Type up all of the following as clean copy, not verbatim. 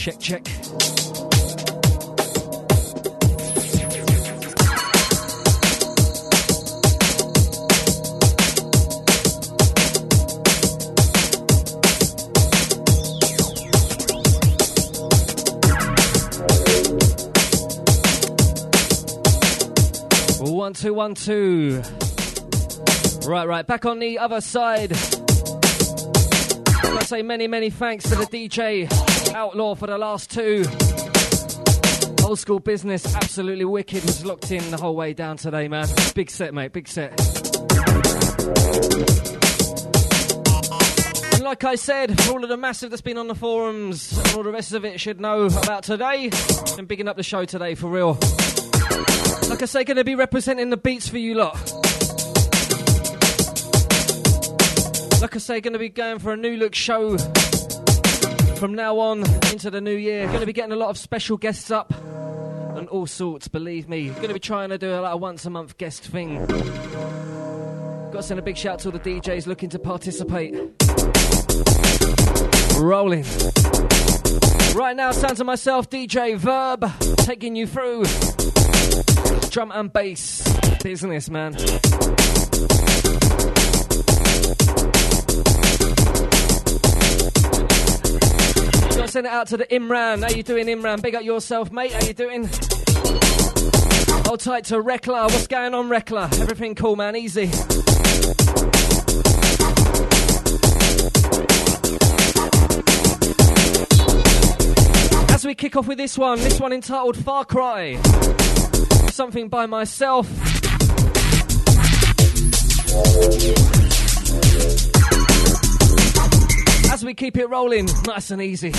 Check, check. One, two, 1, 2. Right. Back on the other side. I say many thanks to the DJ Outlaw for the last 2. Old school business, absolutely wicked. Was locked in the whole way down today, man. Big set, mate. Big set. And like I said, for all of the massive that's been on the forums and all the rest of it should know about today. I'm bigging up the show today for real. Like I say, going to be representing the beats for you lot. Like I say, going to be going for a new look show from now on into the new year. Going to be getting a lot of special guests up and all sorts, believe me. Going to be trying to do a once a month guest thing. Got to send a big shout to all the DJs looking to participate. Rolling. Right now, sounds of myself, DJ Verb, taking you through drum and bass business, man. Gotta send it out to the Imran. How you doing, Imran? Big up yourself, mate. How you doing? Hold tight to Rekla. What's going on, Rekla? Everything cool, man. Easy. As we kick off with this one entitled Far Cry. Something by myself. As we keep it rolling, nice and easy.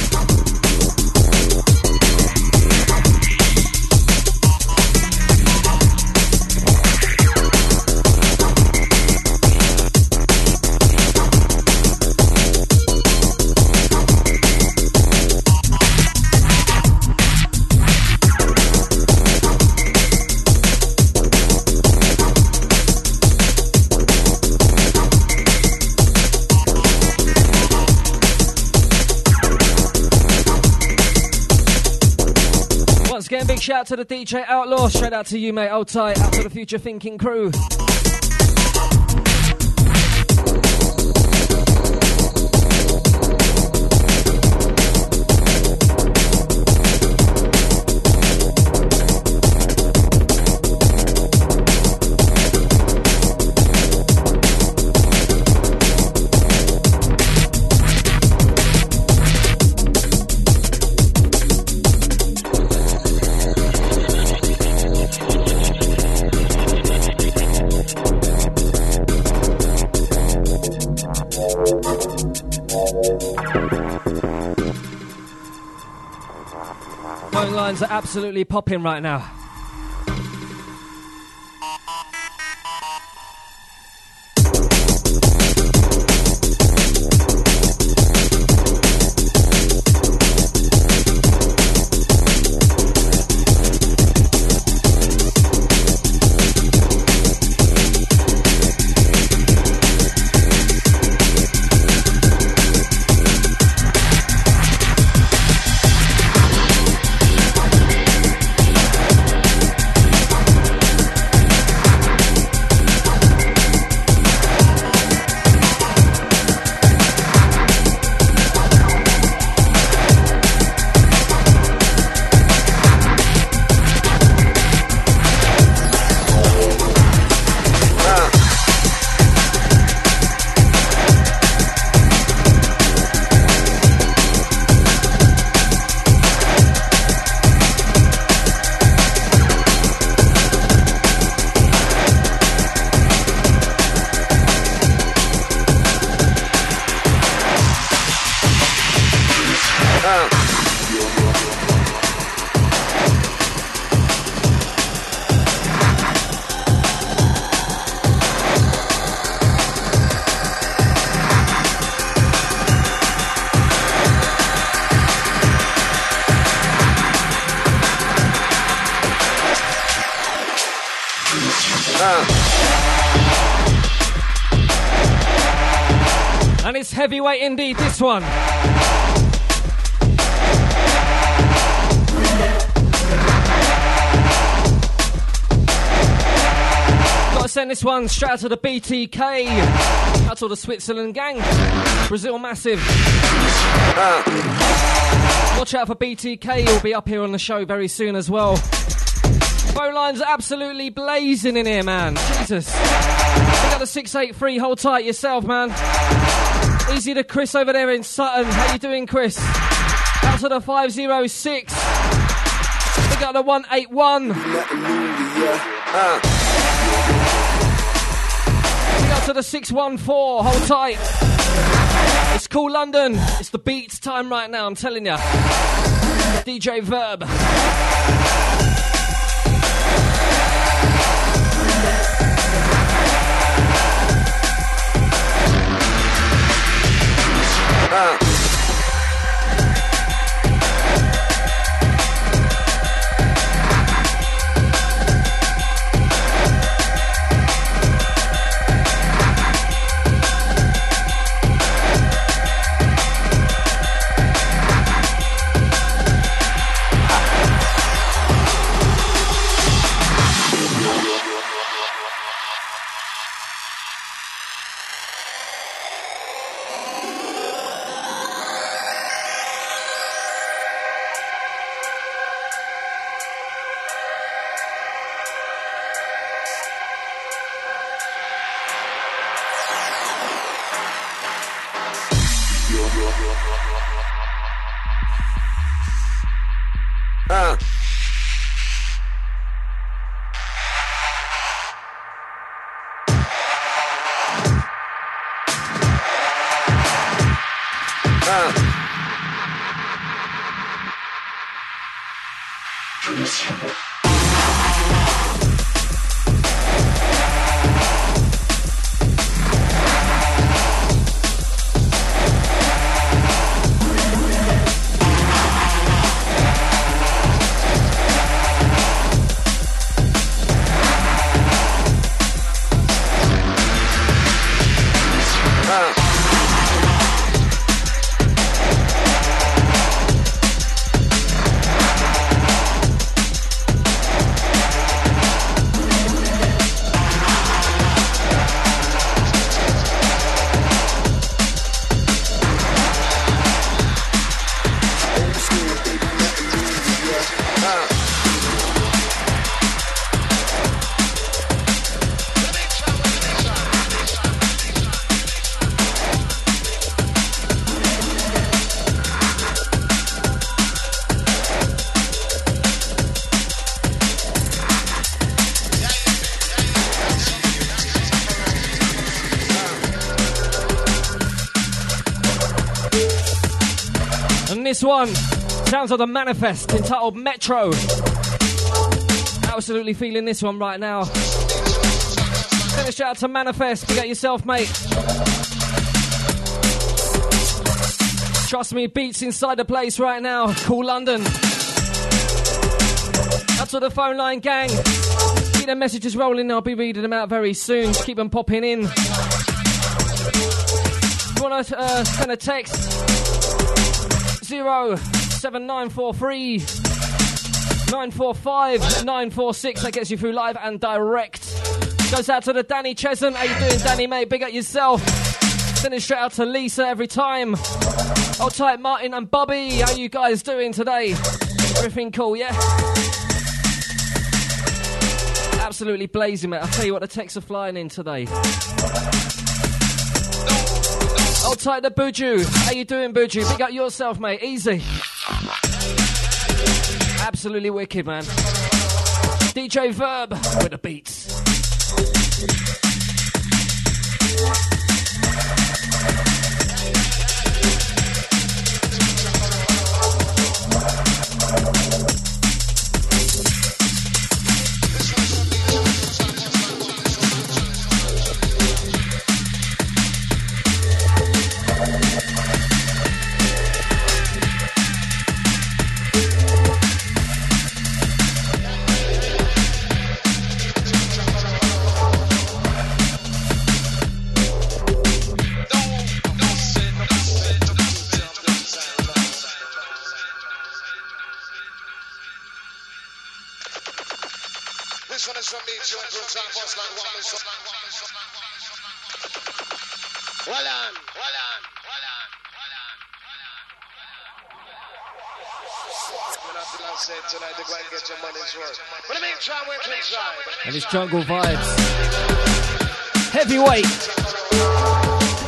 Again, big shout out to the DJ Outlaw. Straight out to you, mate. Hold tight. Out to the Future Thinking crew. Phone lines are absolutely popping right now. And it's heavyweight indeed, this one. send this one straight out to the BTK, out to the Switzerland gang, Brazil massive. Watch out for BTK, he'll be up here on the show very soon as well. Phone lines are absolutely blazing in here, man. Jesus. We got the 683, hold tight yourself, man. Easy to Chris over there in Sutton. How you doing, Chris? Out to the 506. We got the 181. We got to the 614, hold tight. It's Cool London. It's the beats time right now, I'm telling ya. DJ Verb. This one sounds like the Manifest, entitled Metro. Absolutely feeling this one right now. Send a shout out to Manifest. Forget yourself, mate. Trust me, beats inside the place right now. Cool London. Up to the phone line, gang. Keep the messages rolling. I'll be reading them out very soon. Just keep them popping in. If you want to send a text, 07943 945 946. That gets you through live and direct. Goes out to the Danny Chesson. How you doing, Danny, mate? Big up yourself. Sending straight out to Lisa every time. Hold tight, Martin and Bobby. How you guys doing today? Everything cool, yeah? Absolutely blazing, mate. I'll tell you what, the texts are flying in today. Hold tight to Buju. How you doing, Buju? Big up yourself, mate. Easy. Absolutely wicked, man. DJ Verb with the beats. This one is from me, Joe, and Brooks, and Boss, like one is Hold on. Tonight, to go and get your money's worth. But in the meantime, we're inside. And it's Jungle Vibes. Heavyweight.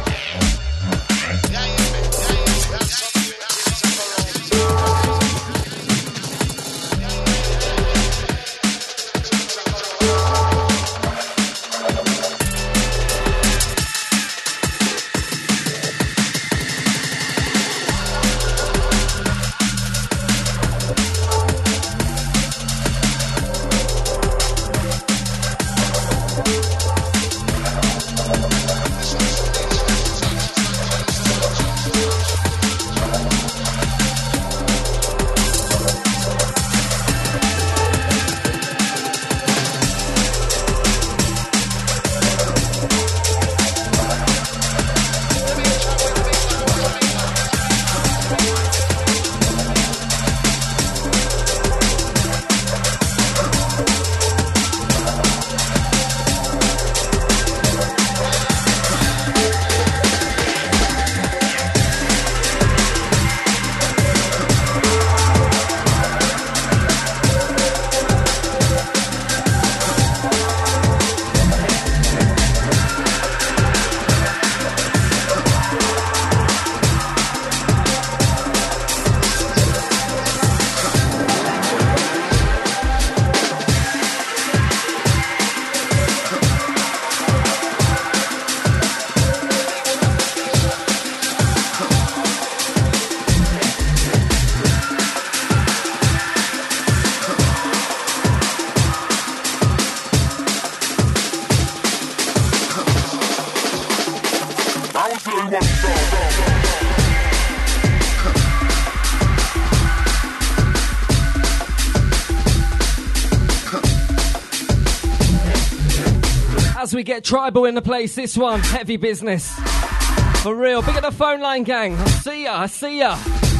As we get tribal in the place, this one, heavy business. For real, big at the phone line, gang. I see ya.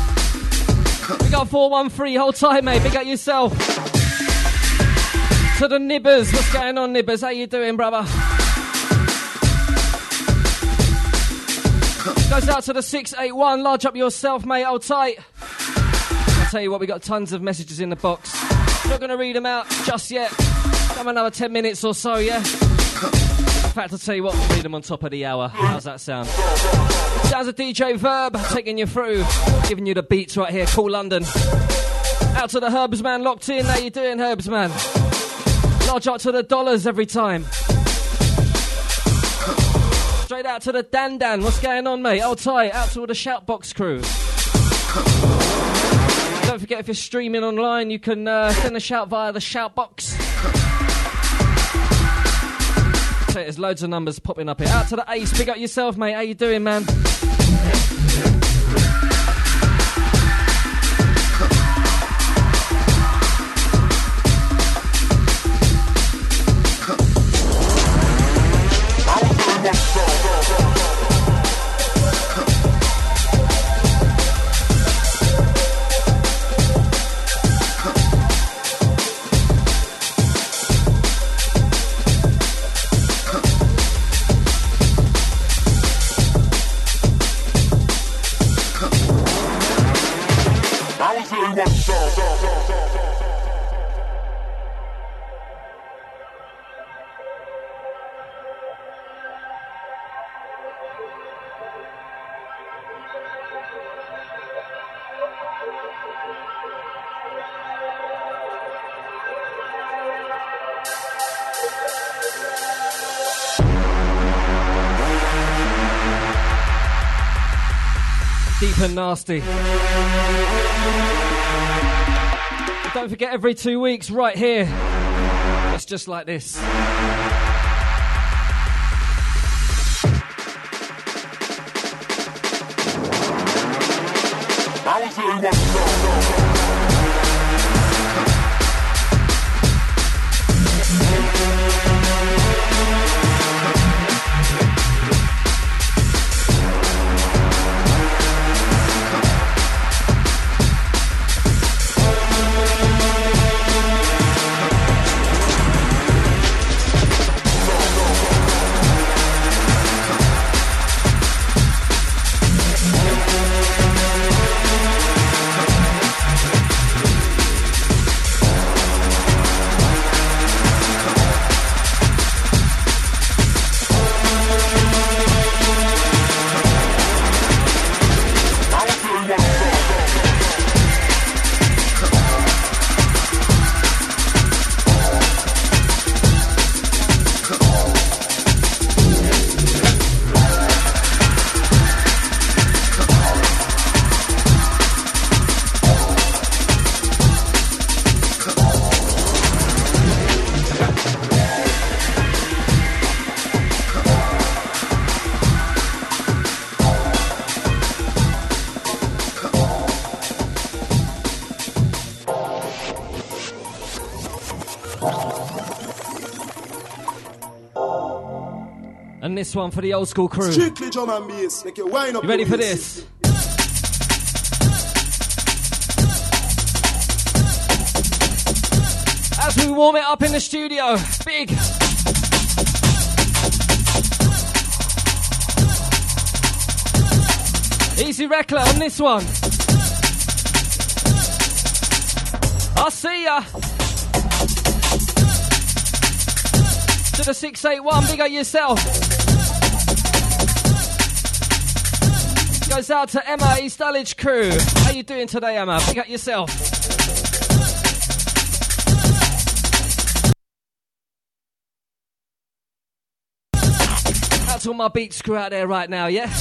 We got 413, hold tight, mate, big at yourself. To the Nibbers, what's going on, Nibbers? How you doing, brother? Goes out to the 681, large up yourself, mate, hold tight. I'll tell you what, we got tons of messages in the box. Not going to read them out just yet. Come another 10 minutes or so, yeah? In fact, I'll tell you what, read them on top of the hour. How's that sound? Sounds a DJ Verb, taking you through, giving you the beats right here. Cool London. Out to the Herbs man locked in. How you doing, Herbs man? Large up to the dollars every time. Straight out to the Dan Dan. What's going on, mate? Hold tight. Out to all the Shoutbox crew. Don't forget, if you're streaming online, you can send a shout via the Shoutbox. There's loads of numbers popping up here. Out to the Ace, big up yourself, mate. How you doing, man? Deep and nasty. Don't forget, every 2 weeks, right here, it's just like this. And this one for the old school crew. Strictly drum and bass. Make you wind up. You ready for this? As we warm it up in the studio, big. Easy Reckler on this one. I'll see ya. To the 681, big up yourself. Goes out to Emma, East Dulwich crew. How you doing today, Emma? Big up yourself. Out to all my Beats crew out there right now, yeah?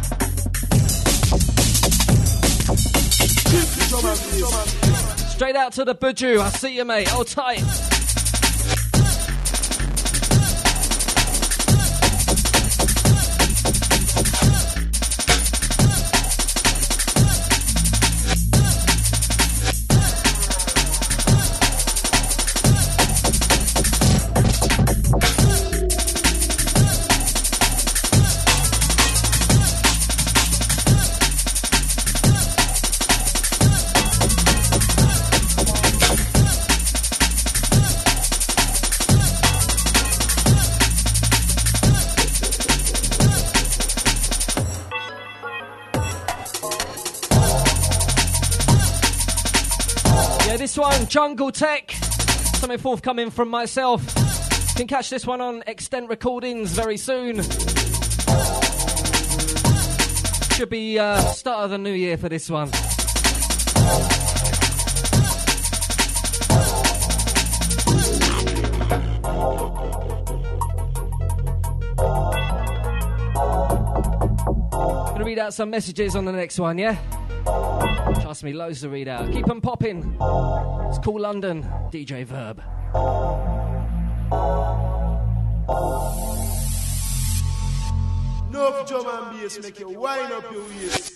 Straight out to the Buju. I see you, mate. Hold tight. This one, Jungle Tech, something forthcoming from myself. You can catch this one on Extent Recordings very soon. Should be start of the new year for this one. Gonna read out some messages on the next one, yeah? Trust me, loads to read out. Keep them popping. It's Cool London, DJ Verb. No drum and bass, make you wind up your waist.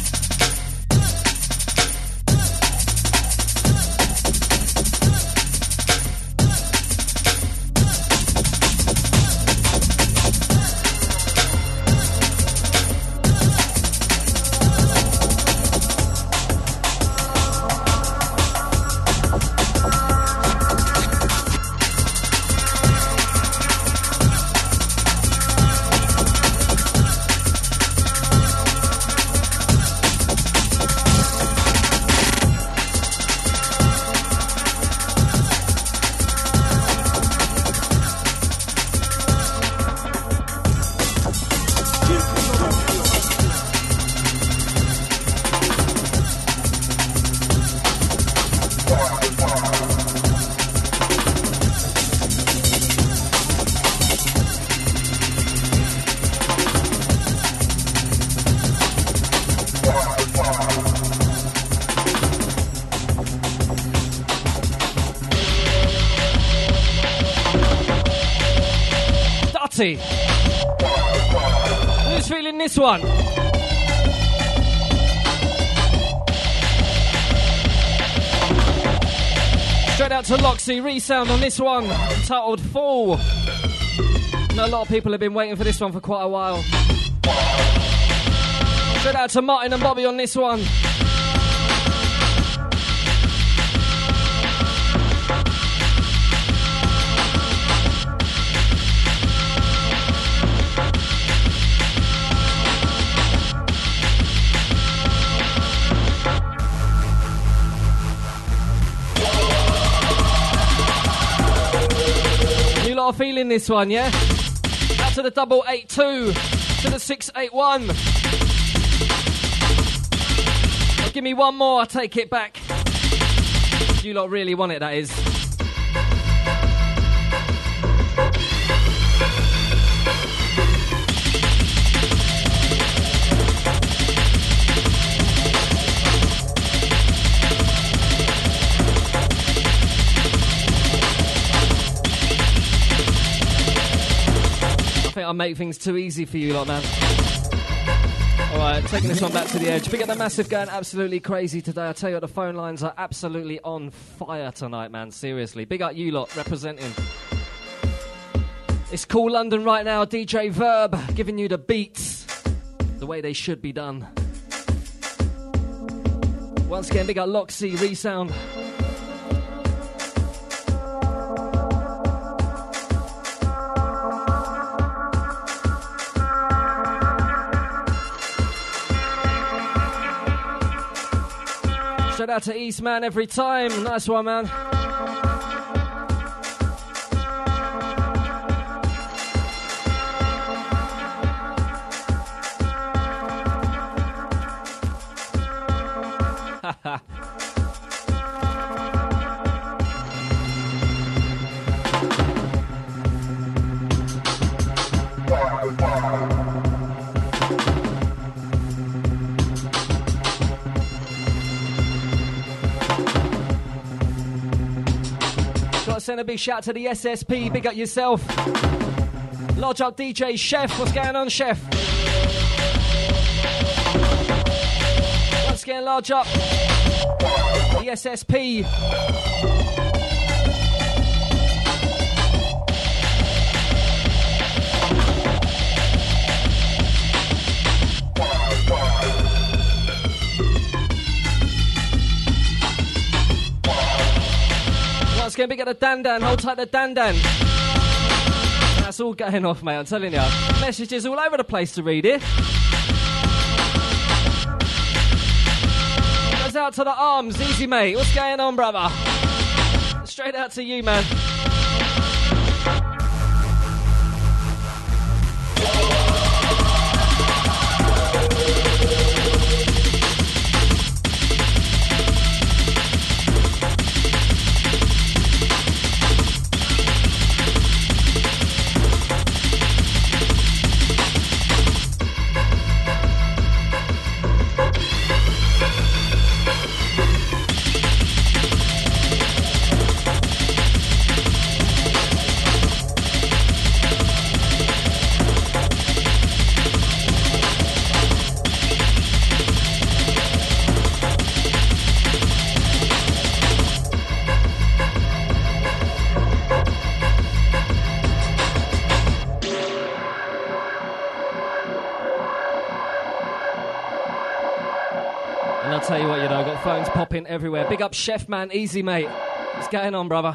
Who's feeling this one? Straight out to Loxy, resound on this one, titled Fall. I know a lot of people have been waiting for this one for quite a while. Straight out to Martin and Bobby on this one. Feeling this one, yeah? Out to the 882, to the 681. Give me one more, I'll take it back. You lot really want it, that is. I make things too easy for you lot, man. Alright, taking this one back to the edge. Big up the Massive going absolutely crazy today. I tell you what, the phone lines are absolutely on fire tonight, man. Seriously. Big up you lot representing. It's Cool London right now. DJ Verb giving you the beats the way they should be done. Once again, big up Loxy, Resound. Shout out to Eastman every time. Nice one, man. Send a big shout to the SSP, big up yourself. Lodge up DJ Chef, what's going on, Chef? Once again, large up the SSP. Once again, big up the Dan. Hold tight the Dan. That's all going off, mate, I'm telling you. Messages all over the place to read it. Goes out to the arms. Easy, mate. What's going on, brother? Straight out to you, man. Tell you what, you know, got phones popping everywhere. Big up Chef, man. Easy, mate. What's going on, brother?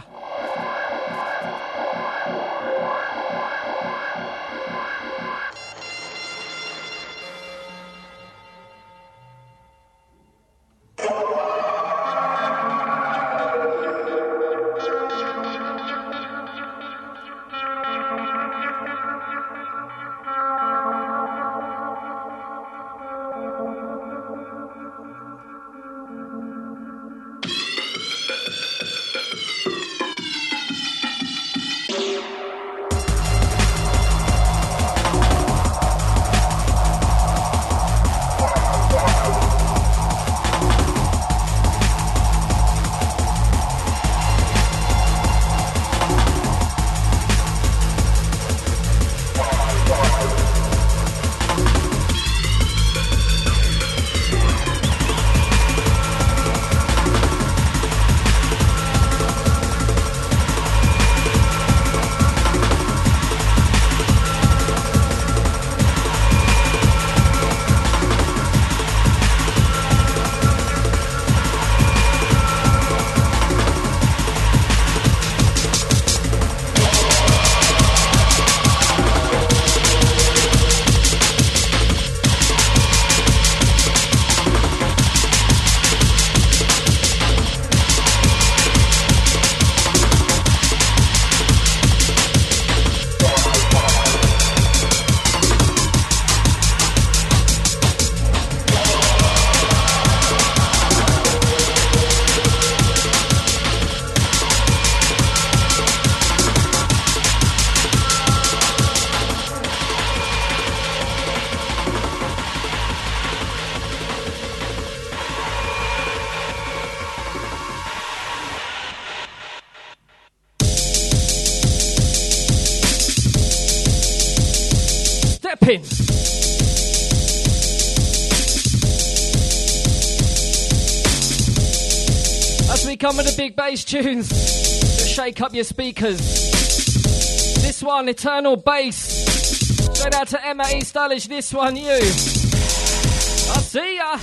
Yes, we come with the big bass tunes to shake up your speakers. This one, Eternal Bass. Straight out to Emma East Dulwich. This one, you. I'll see ya.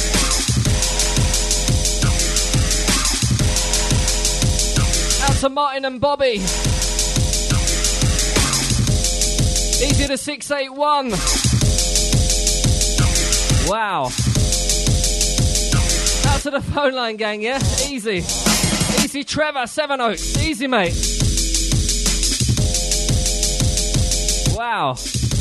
Out to Martin and Bobby. Easy to 681. Wow. Out to the phone line gang, yeah? Easy. Easy Trevor, Seven Oaks. Easy, mate. Wow.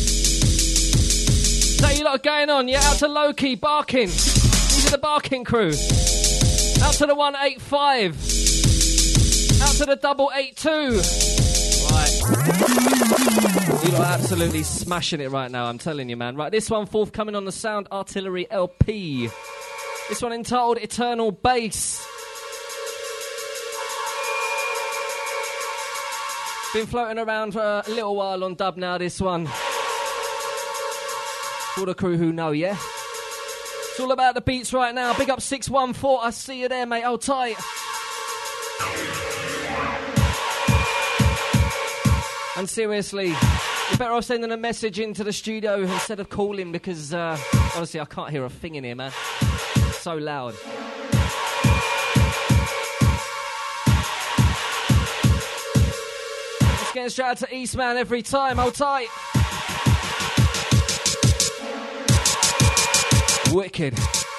So you lot going on, yeah? Out to Loki, Barking. These are the Barking crew. Out to the 185. Out to the 882. Right. You lot are absolutely smashing it right now, I'm telling you, man. Right, this one forthcoming on the Sound Artillery LP. This one entitled Eternal Bass. Been floating around for a little while on dub now, this one. For the crew who know, yeah? It's all about the beats right now. Big up 614. I see you there, mate. Hold tight. And seriously, you're better off sending a message into the studio instead of calling because, honestly, I can't hear a thing in here, man. It's so loud. Just getting straight out to Eastman every time. Hold tight. Wicked.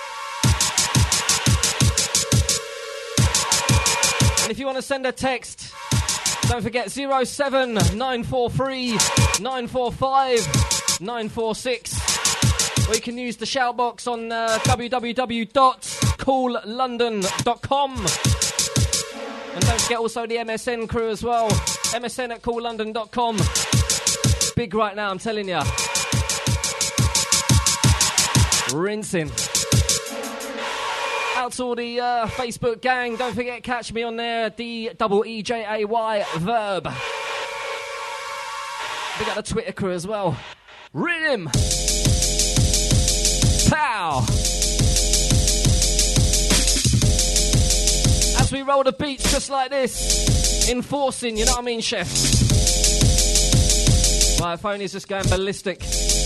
And if you want to send a text, don't forget 07943 945 946. Or you can use the shout box on www.coollondon.com. And don't forget also the MSN crew as well. MSN at coollondon.com. Big right now, I'm telling you. Rinsing. Out to all the Facebook gang. Don't forget, catch me on there. DEEJAY Verb. We got the Twitter crew as well. Rhythm. Pow. As we roll the beats just like this. Enforcing, you know what I mean, chef? My phone is just going ballistic.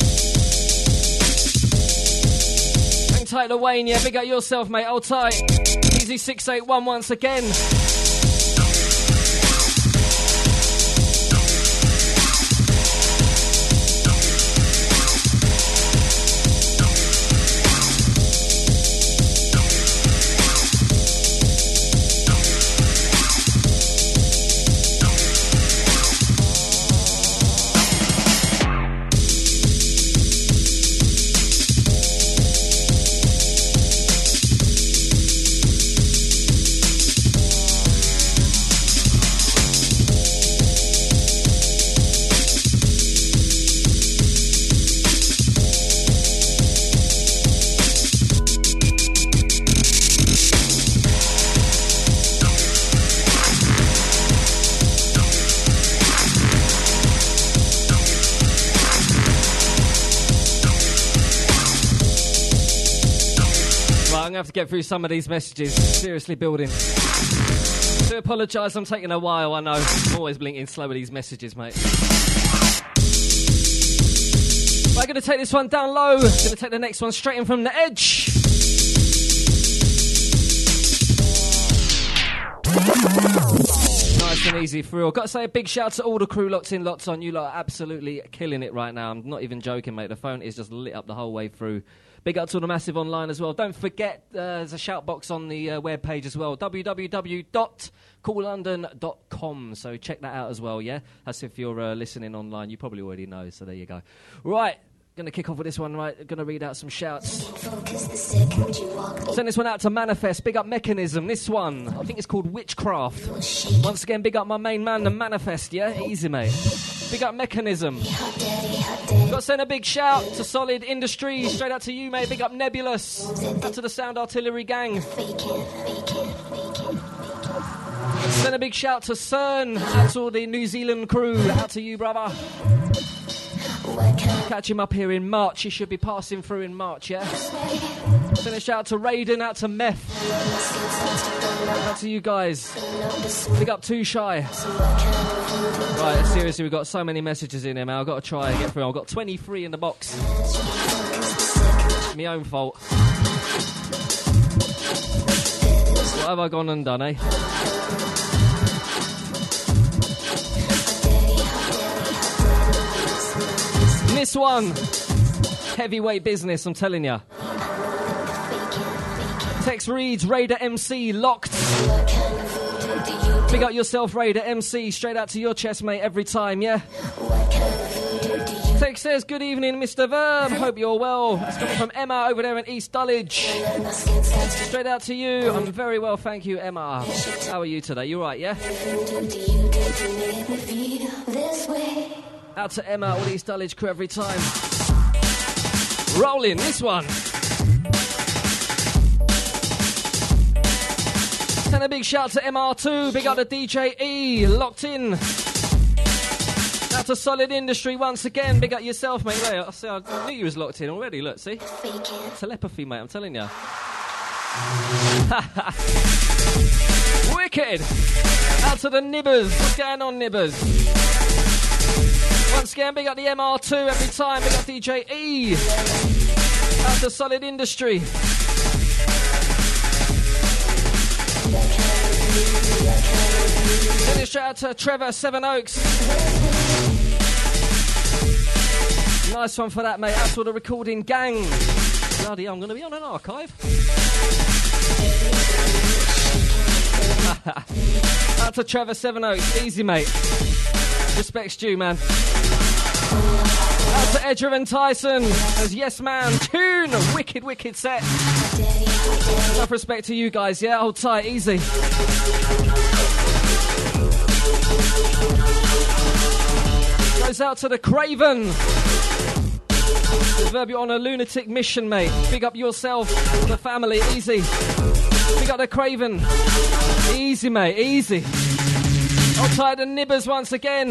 Hang tight to Wayne, yeah, big up yourself, mate, hold tight. Easy 681 once again. Have to get through some of these messages. Seriously building. Do apologise, I'm taking a while, I know. I'm always blinking slow with these messages, mate. But I'm going to take this one down low. Going to take the next one straight in from the edge. Nice and easy for real. Got to say a big shout to all the crew locked in, locked on. You lot are absolutely killing it right now. I'm not even joking, mate. The phone is just lit up the whole way through. Big up to all the massive online as well. Don't forget, there's a shout box on the webpage as well. www.coollondon.com. So check that out as well, yeah? That's if you're listening online. You probably already know, so there you go. Right, going to kick off with this one, right? Going to read out some shouts. Send this one out to Manifest. Big up Mechanism. This one, I think it's called Witchcraft. Once again, big up my main man, the Manifest, yeah? Easy, mate. Big up Mechanism. Got to send a big shout to Solid Industries. Straight out to you, mate. Big up Nebulous. Out to the Sound Artillery gang. Send a big shout to CERN. Out to all the New Zealand crew. Out to you, brother. What can Catch him up here in March. He should be passing through in March, yeah? Finish out to Raiden, out to Meth. Out to you guys. Big up Too Shy. Right, seriously, we've got so many messages in here, man. I've got to try and get through. I've got 23 in the box. My own fault. What have I gone and done, eh? This one, heavyweight business, I'm telling ya. Text reads, Raider MC locked. Big up yourself, Raider MC. Straight out to your chest, mate, every time, yeah? Text says, good evening, Mr. Verb. Hope you're well. It's coming from Emma over there in East Dulwich. Straight out to you. I'm very well, thank you, Emma. How are you today? You right, yeah? Out to Emma, all the East Dulwich crew every time. Rolling, this one. Send a big shout to MR2. Big up to DJ E. Locked in. Out to Solid Industry once again. Big up yourself, mate. Wait, I knew you was locked in already. Look, see? Telepathy, mate, I'm telling you. Wicked. Out to the Nibbers. What's going on, Nibbers? Once again, big up the MR2 every time. Big up DJ E. Out to Solid Industry. Finish out to Trevor Seven Oaks. Nice one for that, mate. Out to the recording gang. Bloody hell, I'm going to be on an archive. Out to Trevor Seven Oaks. Easy, mate. Respect's due, man. Out to Edger and Tyson. As Yes Man. Tune. Wicked, wicked set. Enough respect to you guys, yeah? Hold tight. Easy. Goes out to the Craven. Verb, you're on a lunatic mission, mate. Big up yourself, the family. Easy. Big up the Craven. Easy, mate. Easy. Hold tight the Nibbers once again.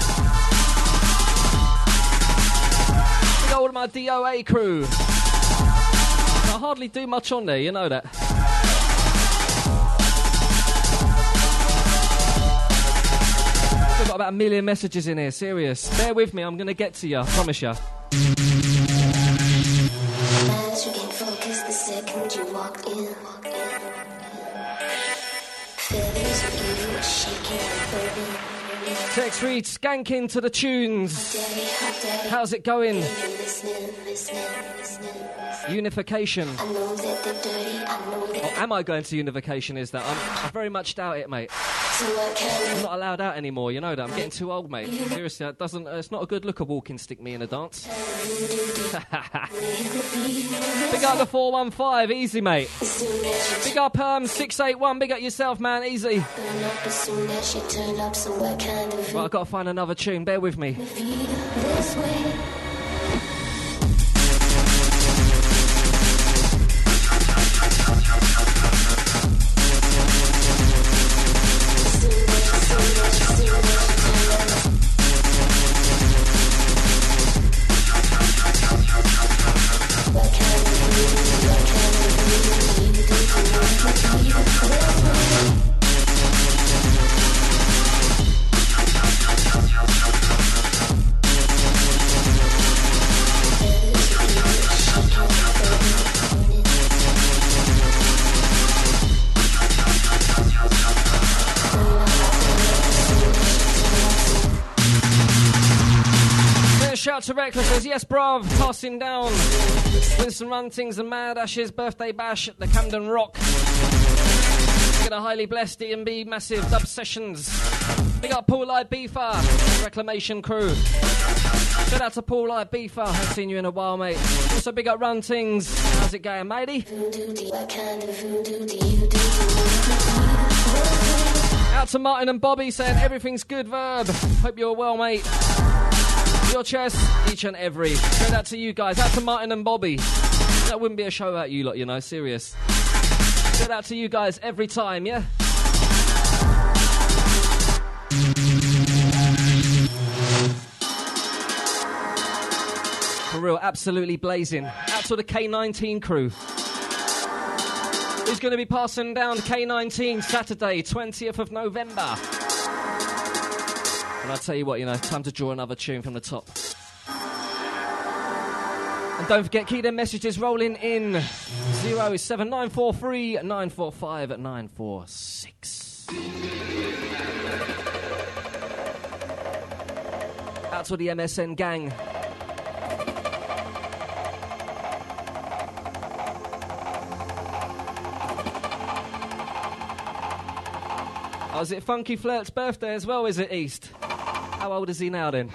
Big up all of my DOA crew. I hardly do much on there, you know that. We've got about 1 million messages in here, serious. Bear with me, I'm going to get to you, I promise you. Focus the second you walked in. Text reads, skanking to the tunes. How's it going? Unification. Oh, am I going to unification? Is that? I very much doubt it, mate. I'm not allowed out anymore, you know that. I'm getting too old, mate. Seriously, it's not a good look, a walking stick me in a dance. Big up the 415, easy, mate. Big up 681, big up yourself, man, easy. Right, I've got to find another tune, bear with me. Shout to Reckless says, yes, bruv, passing down. Winston Runtings and Mad Ash's birthday bash at the Camden Rock. Get a highly blessed D&B massive dub sessions. Big up Paul Ibiza, Reclamation crew. Shout out to Paul Ibiza, haven't seen you in a while, mate. Also big up Runtings. How's it going, matey? Out to Martin and Bobby saying everything's good, Verb. Hope you're well, mate. Your chest, each and every. Straight out to you guys. Out to Martin and Bobby. That wouldn't be a show without you lot, you know, serious. Straight out to you guys every time, yeah? For real, absolutely blazing. Out to the K19 crew. Who's going to be passing down the K19 Saturday, 20th of November. And I'll tell you what, you know, time to draw another tune from the top. And don't forget, keep them messages rolling in. 07943 945 946. Out to the MSN gang. Oh, is it Funky Flirt's birthday as well, is it, East? How old is he now, then?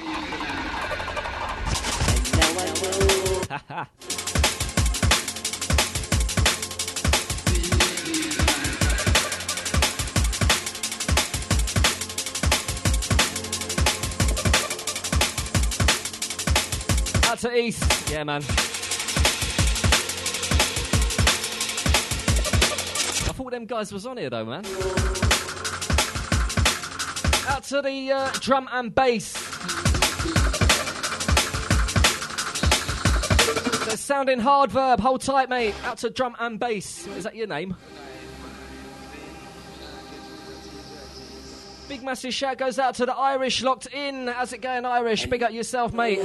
Out to East. Yeah, man. I thought them guys was on here, though, man. Out to the drum and bass. They're sounding hard, Verb. Hold tight, mate. Out to drum and bass. Is that your name? Big massive shout goes out to the Irish locked in. How's it going, Irish? Big up yourself, mate.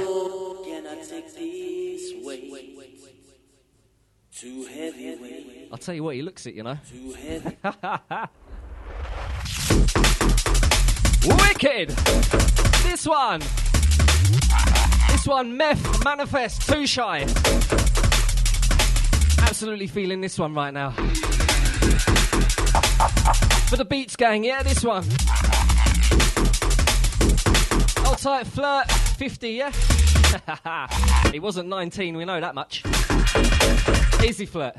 I'll tell you what, he looks it, you know. Wicked! This one, Meth, Manifest, Too Shy. Absolutely feeling this one right now. For the Beats gang, yeah, this one. Hold tight, Flirt, 50, yeah? He wasn't 19, we know that much. Easy Flirt.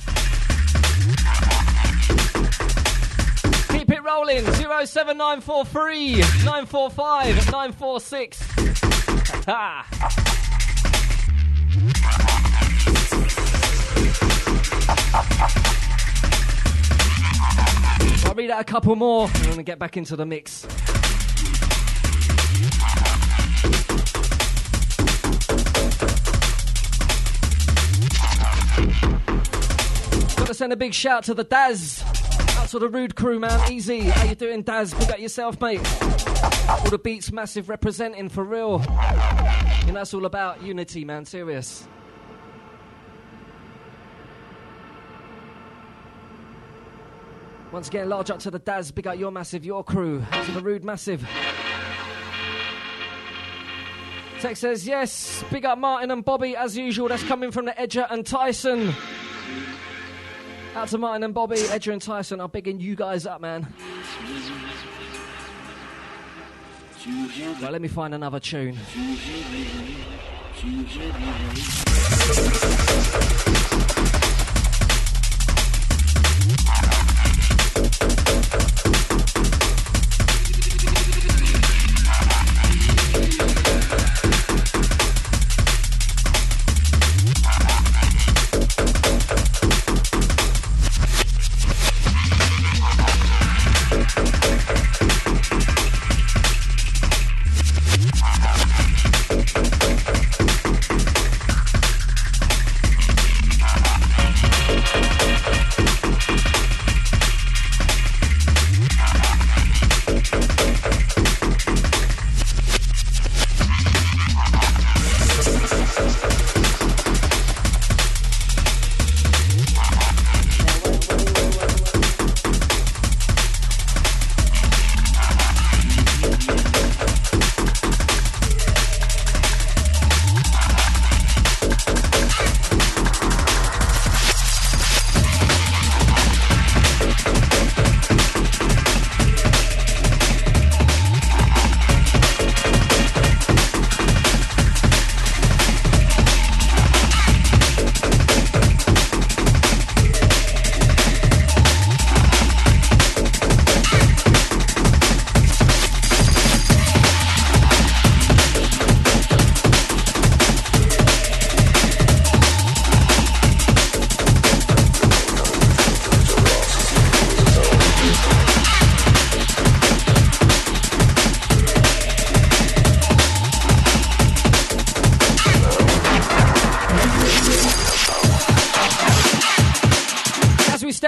Keep it rolling. 07943 945 946. I'll read out a couple more and then get back into the mix. Gotta send a big shout to the Daz. Out to the Rude crew, man. Easy. How you doing, Daz? Big up yourself, mate. All the Beats massive representing, for real. And that's all about unity, man. Serious. Once again, large up to the Daz. Big up your massive, your crew. Out to the Rude massive. Text says, yes. Big up Martin and Bobby, as usual. That's coming from the Edger and Tyson. Out to Martin and Bobby, Edger and Tyson. I'm bigging you guys up, man. Well, let me find another tune.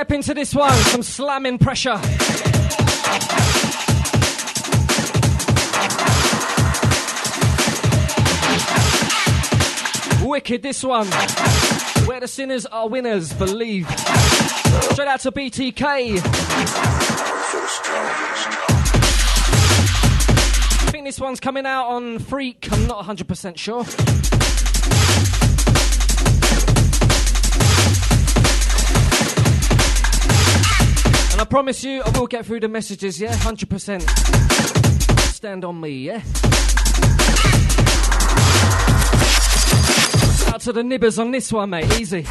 step into this one, some slamming pressure. Wicked, this one. Where the sinners are winners, believe. Straight out to BTK. I think this one's coming out on Freak, I'm not 100% sure. And I promise you, I will get through the messages, yeah? 100%. Stand on me, yeah? Out to the nibbers on this one, mate. Easy.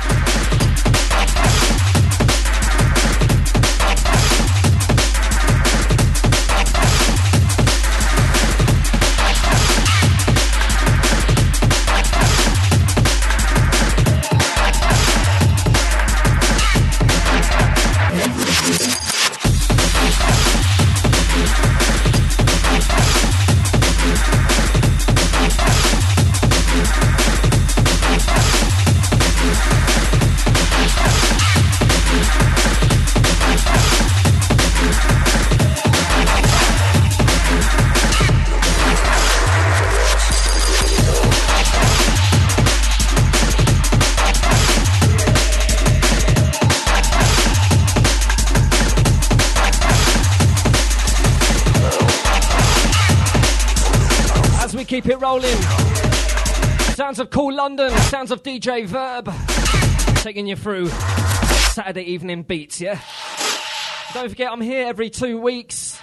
Keep it rolling. Sounds of Cool London, sounds of DJ Verb, taking you through Saturday evening beats, yeah? Don't forget, I'm here every 2 weeks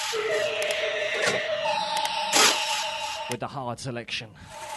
with the hard selection.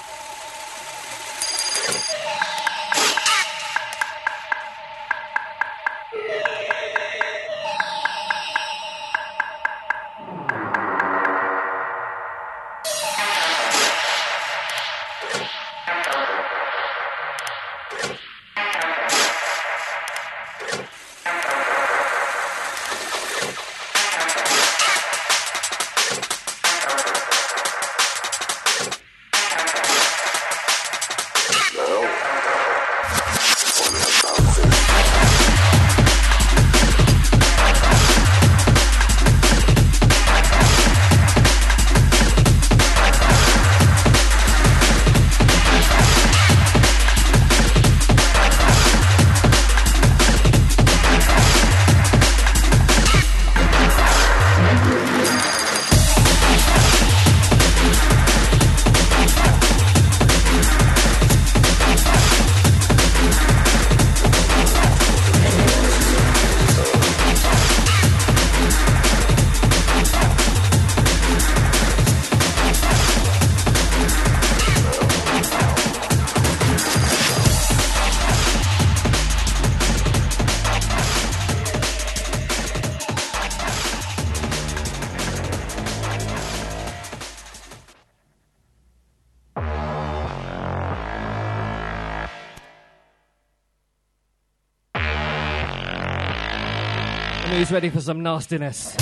Who's ready for some nastiness?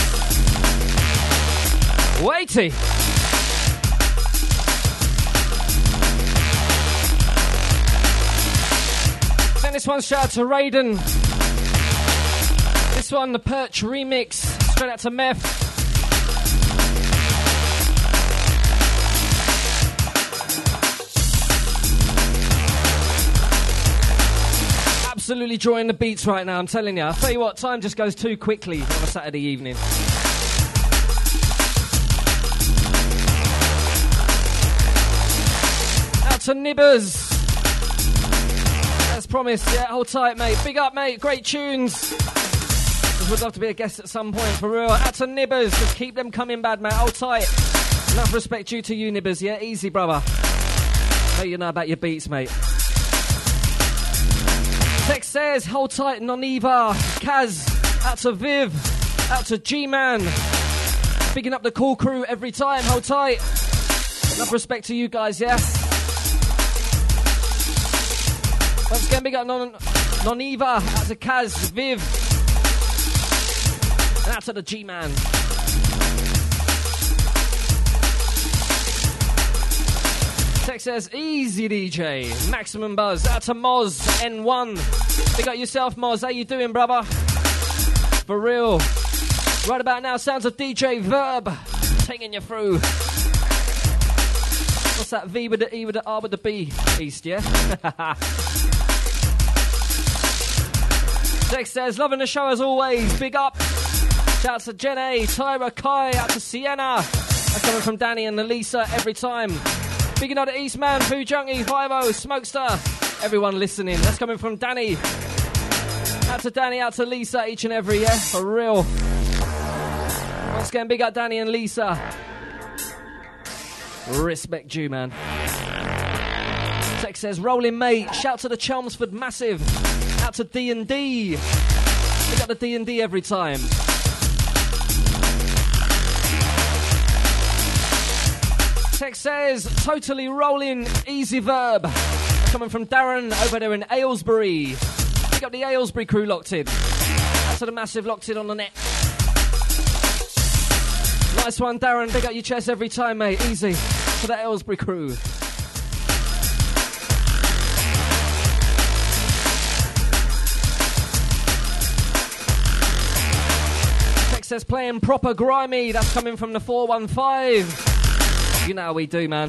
Waity! Then this one's shout out to Raiden. This one, the Perch remix. Straight out to Meth. Absolutely enjoying the beats right now, I'm telling you. I'll tell you what, time just goes too quickly on a Saturday evening. Out to Nibbers. As promised, yeah, hold tight, mate. Big up, mate. Great tunes. Would love to be a guest at some point, for real. Out to Nibbers. Just keep them coming, bad, mate. Hold tight. Enough respect due to you, Nibbers, yeah? Easy, brother. How you know about your beats, mate? Text says, hold tight, Noniva, Kaz, out to Viv, out to G-Man. Picking up the cool crew every time, hold tight. Enough respect to you guys, yeah? Once again, big up Noniva, out to Kaz, Viv, and out to the G-Man. Text says, easy DJ, maximum buzz. Out to Moz, N1. Big up yourself, Moz. How you doing, brother? For real. Right about now, sounds of DJ Verb taking you through. What's that? V with the E with the R with the B. East, yeah? Text says, loving the show as always. Big up. Shout out to Jenny, Tyra, Kai. Out to Sienna. That's coming from Danny and Elisa every time. Big up to Eastman, Food Junkie, Fivo, Smokester. Everyone listening. That's coming from Danny. Out to Danny, out to Lisa, each and every, yeah? For real. Once again, big up Danny and Lisa. Respect you, man. Text says, rolling mate. Shout to the Chelmsford Massive. Out to D&D. Big up the D&D every time. Text says, totally rolling, easy Verb. Coming from Darren over there in Aylesbury. Pick up the Aylesbury crew locked in. That's to the Massive locked in on the net. Nice one, Darren. Big up your chest every time, mate. Easy. For the Aylesbury crew. Text says, playing proper grimy. That's coming from the 415. You know how we do, man.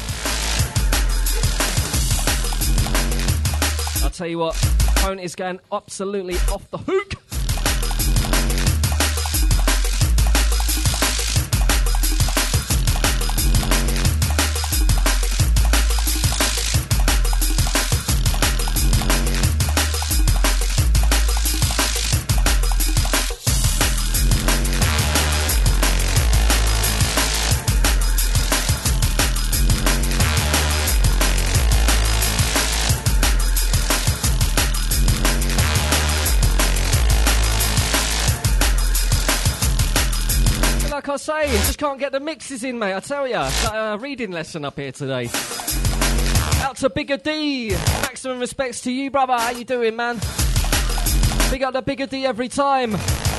I'll tell you what, phone is going absolutely off the hook. I say, just can't get the mixes in, mate. I tell ya, got a reading lesson up here today. Out to Bigger D, maximum respects to you, brother. How you doing, man? Big up the Bigger D every time.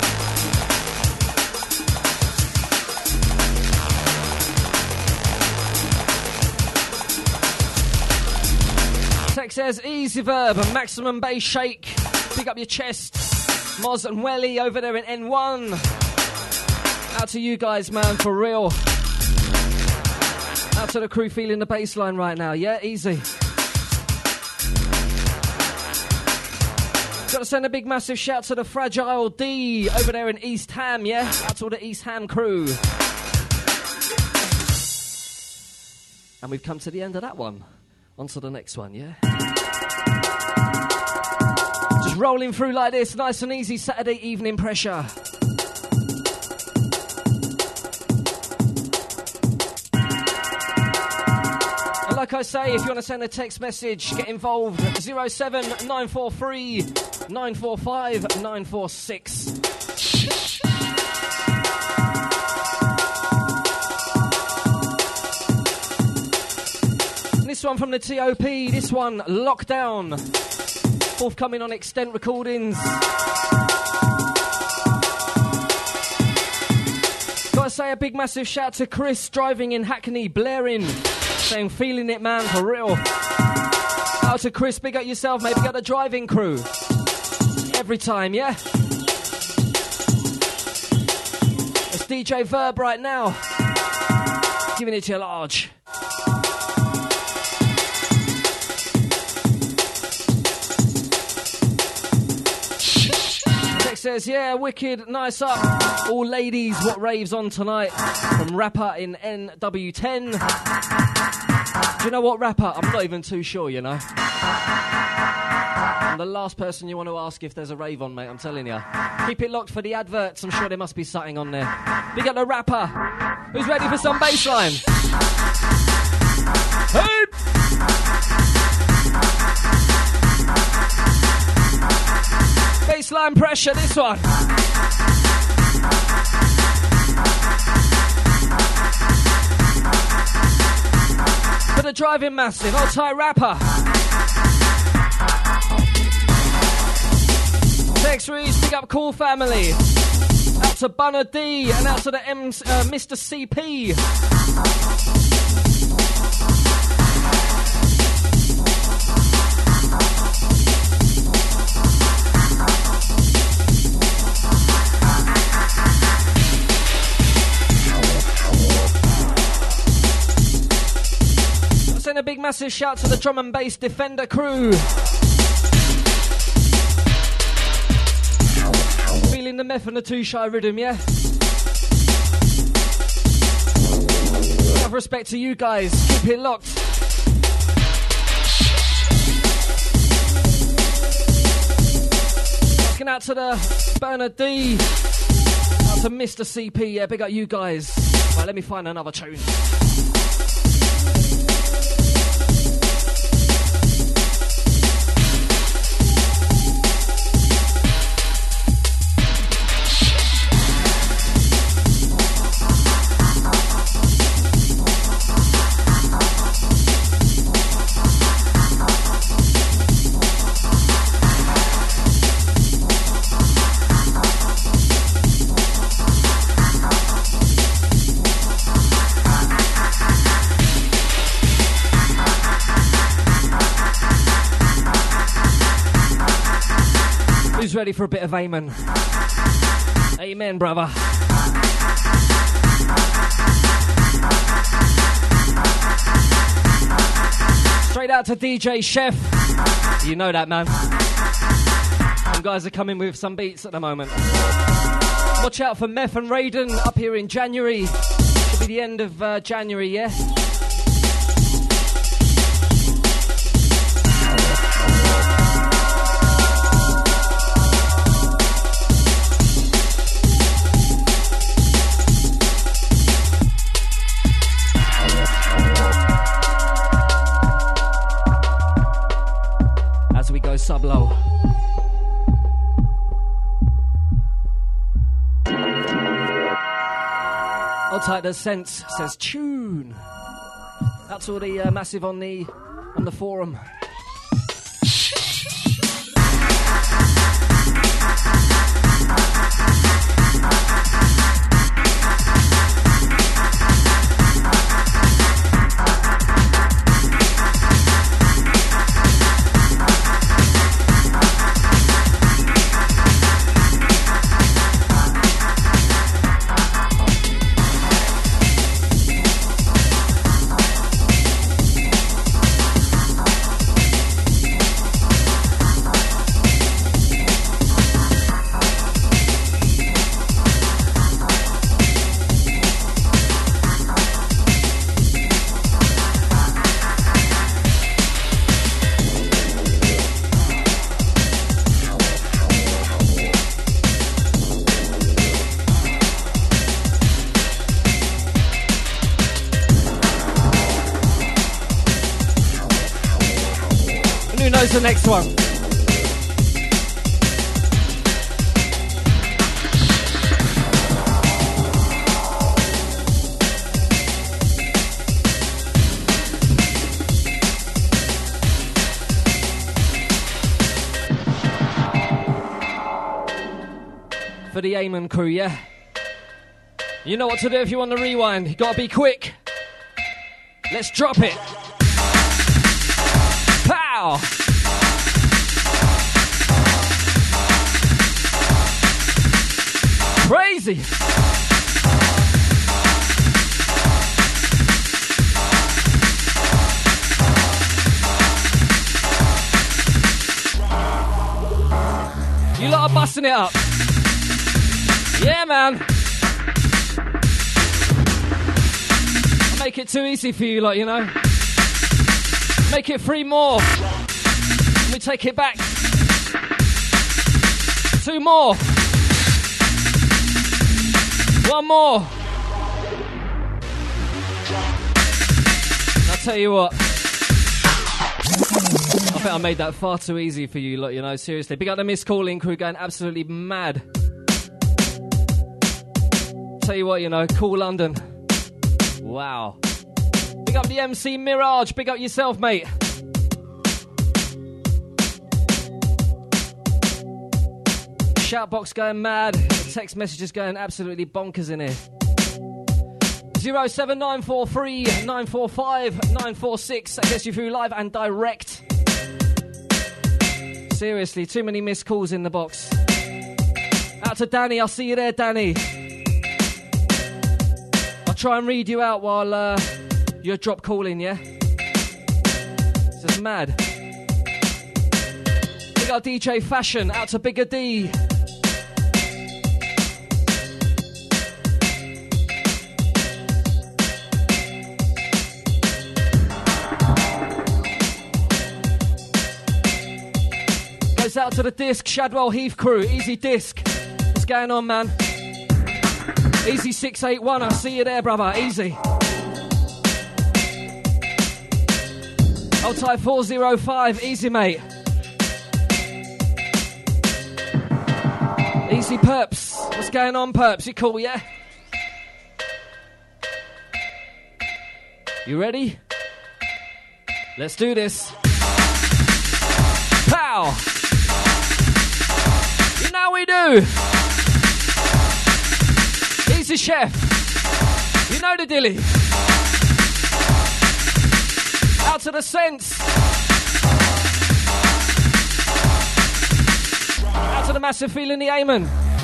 Text says easy Verb and maximum bass shake. Big up your chest. Moz and Welly over there in N1. Out to you guys, man, for real. Out to the crew feeling the bassline right now, yeah? Easy. Got to send a big massive shout to the Fragile D over there in East Ham, yeah? Out to all the East Ham crew. And we've come to the end of that one. On to the next one, yeah? Just rolling through like this, nice and easy Saturday evening pressure. Like I say, if you want to send a text message, get involved. 07943 945 946. This one from the TOP, this one, Lockdown. Forthcoming on Extent Recordings. Gotta say a big massive shout to Chris, driving in Hackney, blaring. Saying, feeling it, man, for real. Out to Chris, big up yourself, mate. Big up the driving crew. Every time, yeah? It's DJ Verb right now. Giving it to you large. Text says, yeah, wicked, nice up. All ladies, what raves on tonight? From Rapper in NW10. Do you know what rapper? I'm not even too sure, you know. I'm the last person you want to ask if there's a rave on, mate, I'm telling you. Keep it locked for the adverts, I'm sure there must be something on there. Big up the rapper. Who's ready for some bassline? Hey! Bassline pressure, this one. For the driving massive, old Thai rapper. Text reads, big up Cool Family. Out to Bunner D and out to the Mr. CP. a big massive shout to the drum and bass Defender crew. Feeling the meth and the Too Shy rhythm, yeah? Have respect to you guys. Keep it locked. Looking out to the Bernard D. Out to Mr. CP, yeah, big up you guys. Right, let me find another tune. Who's ready for a bit of amen? Amen, brother. Straight out to DJ Chef. You know that, man. Some guys are coming with some beats at the moment. Watch out for Meth and Raiden up here in January. Should be the end of January, yeah? Sub-low. Hold tight, the sense says tune. That's all the massive on the forum. The next one. For the Amen crew, yeah? You know what to do if you want to rewind. You gotta be quick. Let's drop it. Pow! Crazy. You lot are busting it up. Yeah, man. I'll make it too easy for you lot, you know. Make it 3 more. Let me take it back. 2 more. 1 more. I'll tell you what. I think I made that far too easy for you lot, you know, seriously. Big up the Miss Calling crew going absolutely mad. Tell you what, you know, cool London. Wow. Big up the MC Mirage. Big up yourself, mate. Shoutbox going mad. Text messages going absolutely bonkers in here. 07943 945 946. That gets you through live and direct. Seriously, too many missed calls in the box. Out to Danny. I'll see you there, Danny. I'll try and read you out while you're drop calling, yeah? This is mad. Big up DJ Fashion, out to Bigger D. Goes out to the disc, Shadwell Heath crew, Easy Disc. What's going on, man? Easy 681, I see you there, brother. Easy. Old type 405, easy, mate. Easy Perps. What's going on, Perps? You cool, yeah? You ready? Let's do this. Pow! You know we do. Easy Chef. You know the dilly. Out to the Sense. Out to the Massive Feeling the Amen.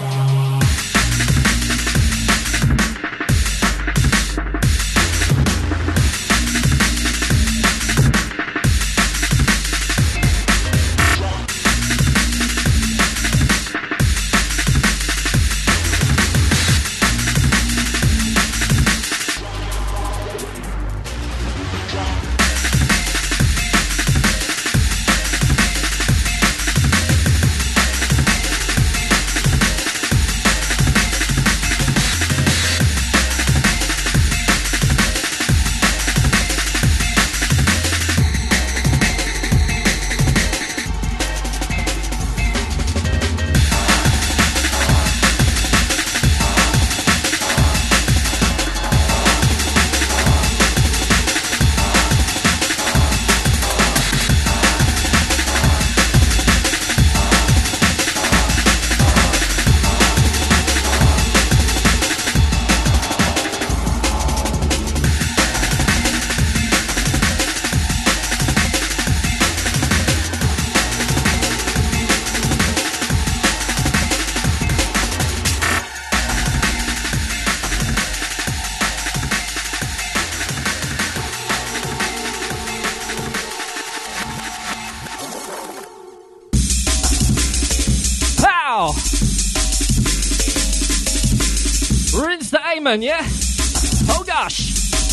Rinse the Amen, yeah? Oh gosh.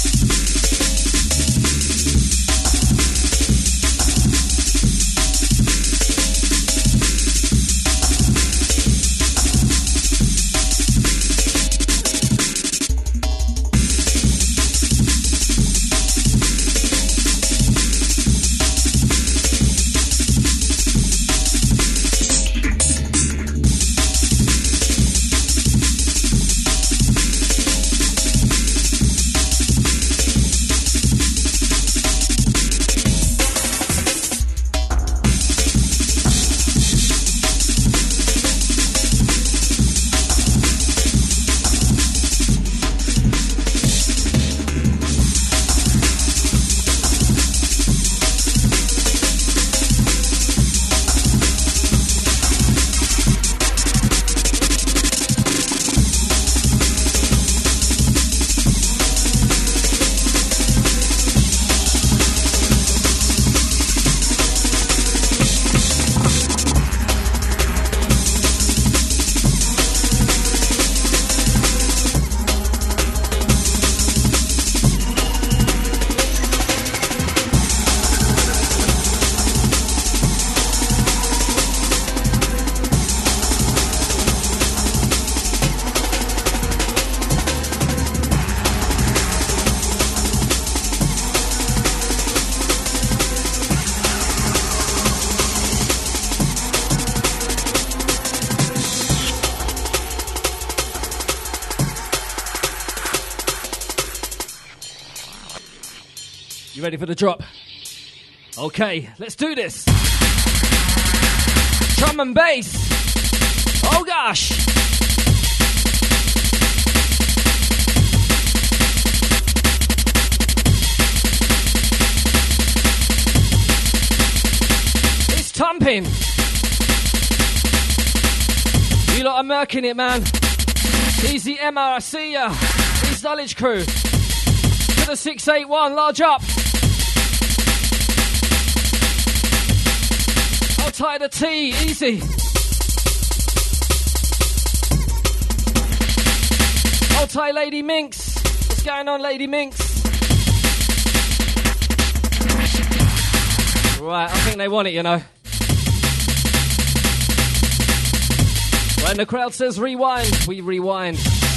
Ready for the drop? Okay, let's do this. Drum and bass. Oh gosh. It's thumping. You lot are murking it, man. Easy Emma, I see ya. East Knowledge crew. To the 681, large up. Hold tight the T, easy. Hold tight, Lady Minx. What's going on, Lady Minx? Right, I think they want it, you know. When the crowd says rewind, we rewind.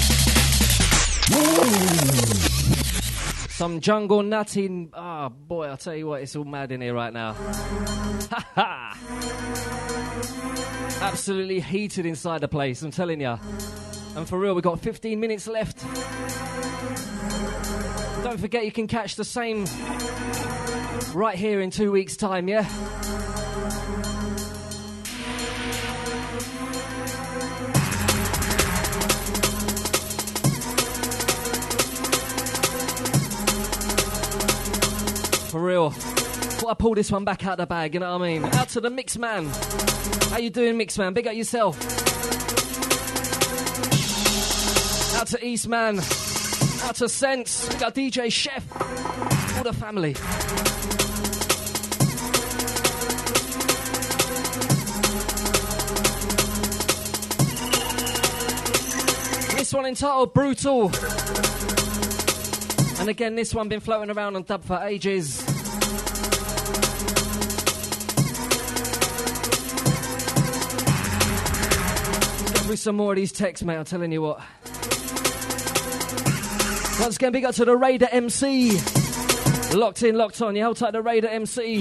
Some jungle nutting. Ah, boy, I'll tell you what, it's all mad in here right now. Ha ha! Absolutely heated inside the place, I'm telling ya. And for real, we've got 15 minutes left. Don't forget you can catch the same right here in 2 weeks' time, yeah? For real. Thought I pull this one back out of the bag, you know what I mean? Out to the Mix Man. How you doing, Mix Man? Big up yourself. Out to East Man. Out to Sense. We got DJ Chef. All the family. This one entitled Brutal. And again, this one been floating around on dub for ages. Let's get through some more of these texts, mate, I'm telling you what. Once again, big up to the Raider MC. Locked in, locked on. You hold tight, the Raider MC.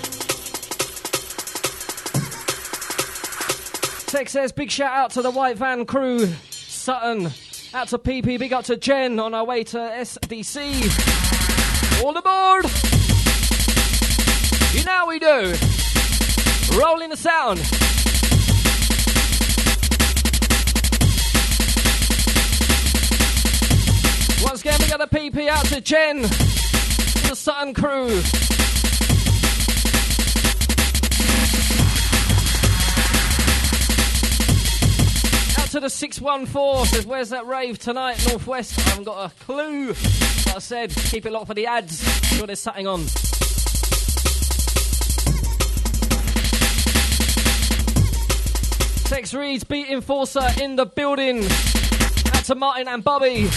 Text says, big shout out to the White Van crew. Sutton. Out to PP, big up to Jen on our way to SDC. All aboard! You know how we do. Rolling the sound. Once again, we got a PP out to Jen, the Sutton crew. Out to the 614, says, where's that rave tonight, Northwest? I haven't got a clue. Like I said, keep it locked for the ads. Sure there's something on. Text reads, Beat Enforcer in the building. Out to Martin and Bobby.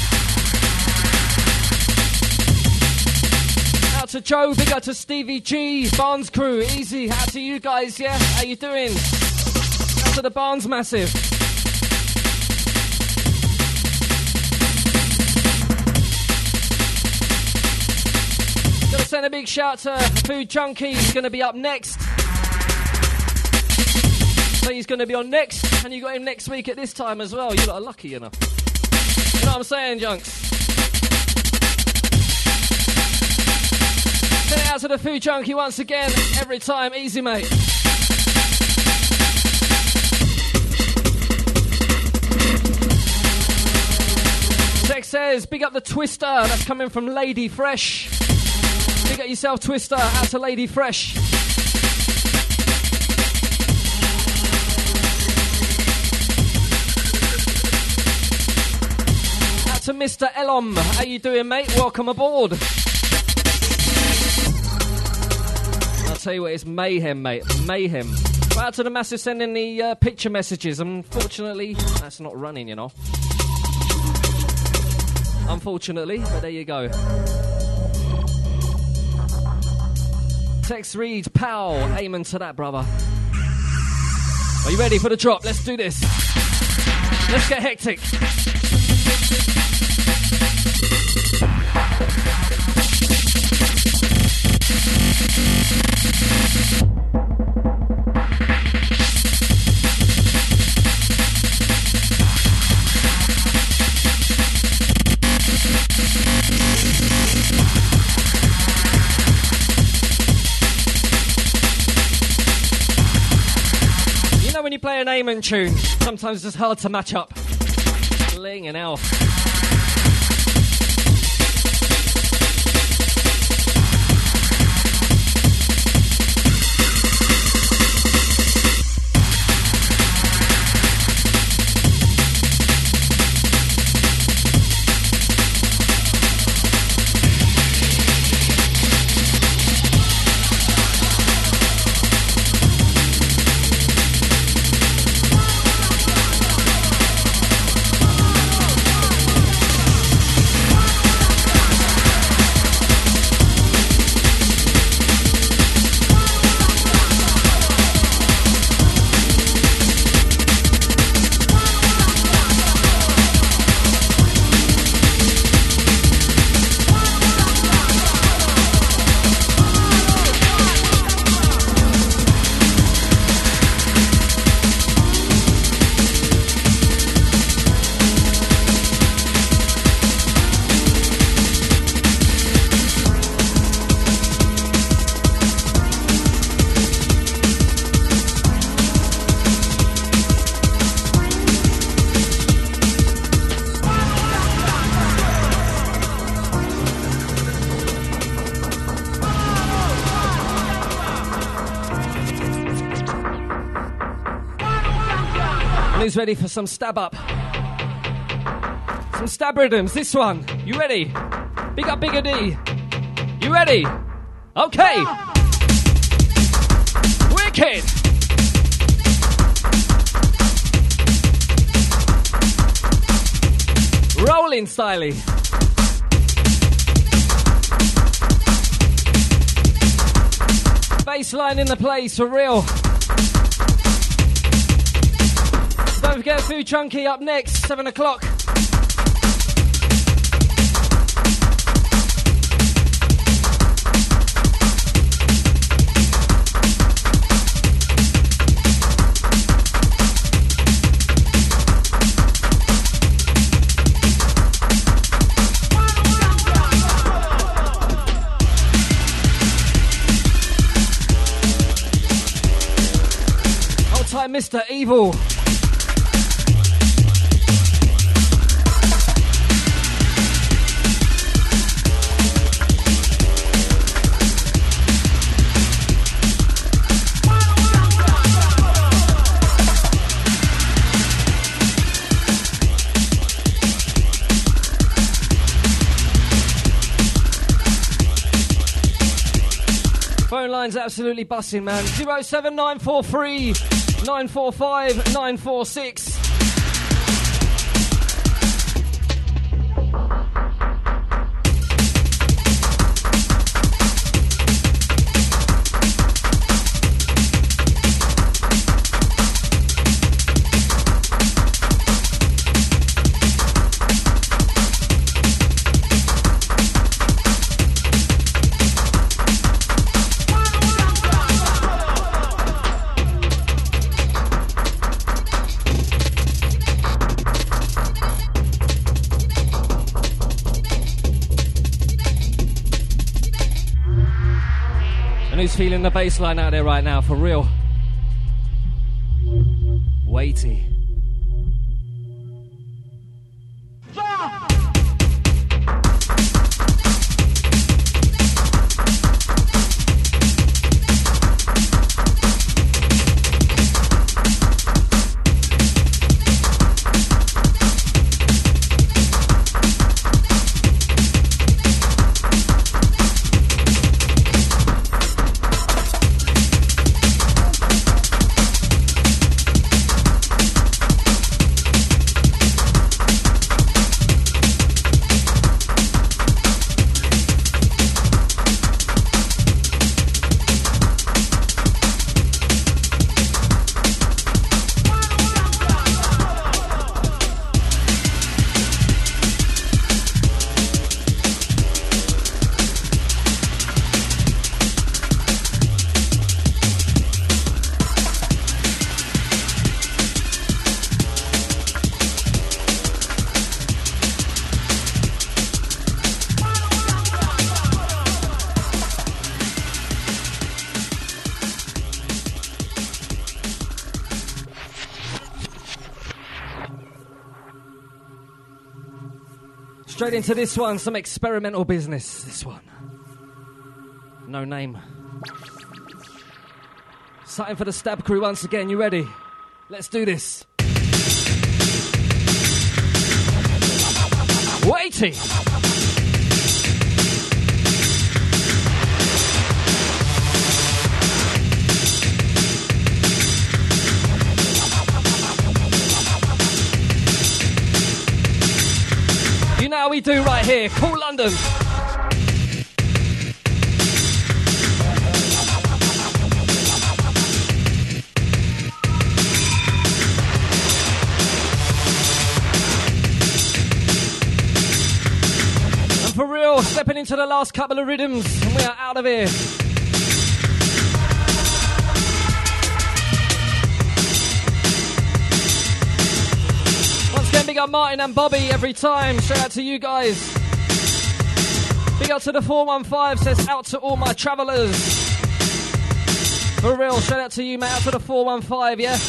Out to Joe, big up to Stevie G, Barnes crew, easy. Out to you guys, yeah? How you doing? Out to the Barnes Massive. Gonna send a big shout to Food Junkie, he's gonna be up next. So he's gonna be on next, and you got him next week at this time as well. You lot are lucky, you know. You know what I'm saying, Junks? Send it out to the Food Junkie once again, every time, easy mate. Text says, big up the Twister, that's coming from Lady Fresh. Big up yourself, Twister, out to Lady Fresh. Out to Mr. Elom, how you doing mate? Welcome aboard. I'll tell you what, it's mayhem, mate. Mayhem. Right out to the Massive sending the picture messages. Unfortunately, that's not running, you know. Unfortunately, but there you go. Text reads, pow. Amen to that, brother. Are you ready for the drop? Let's do this. Let's get hectic. When you play an Amen tune, sometimes it's hard to match up. Ling and hell. Who's ready for some stab up? Some stab rhythms. This one. You ready? Big up Bigger D. You ready? Okay. Wicked. Rolling styly. Bassline in the place for real. Don't forget Food Chunky up next, 7 o'clock. Mr. Evil. Phone line's absolutely bussing, man. 07943 945 946. Who's feeling the bass line out there right now, for real? Weighty. Straight into this one, some experimental business. This one. No name. Something for the Stab crew once again. You ready? Let's do this. Weighty. You know how we do right here. Cool London. And for real, stepping into the last couple of rhythms, and we are out of here. Big up Martin and Bobby every time. Shout out to you guys. Big up to the 415. Says out to all my travellers. For real, shout out to you, mate. Out to the 415, yeah?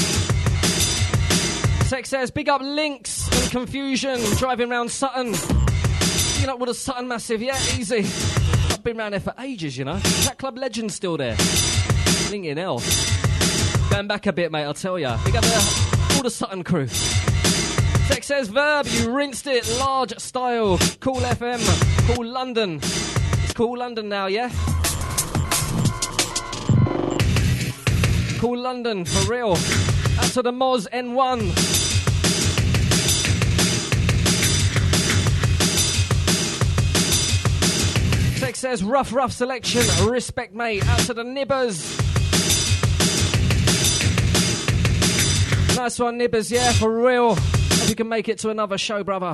Sex says big up Links and Confusion. Driving around Sutton. You know, with a Sutton Massive, yeah? Easy. I've been around there for ages, you know. Is that Club Legend still there? Linking hell. Going back a bit, mate, I'll tell ya. Big up there. All the Sutton crew. Tex says, Verb, you rinsed it. Large style. Cool FM. Cool London. It's Cool London now, yeah? Cool London, for real. Out to the Moz N1. Tex says, rough selection. Respect, mate. Out to the Nibbers. Nice one, Nibbers, yeah, for real. Hope you can make it to another show, brother.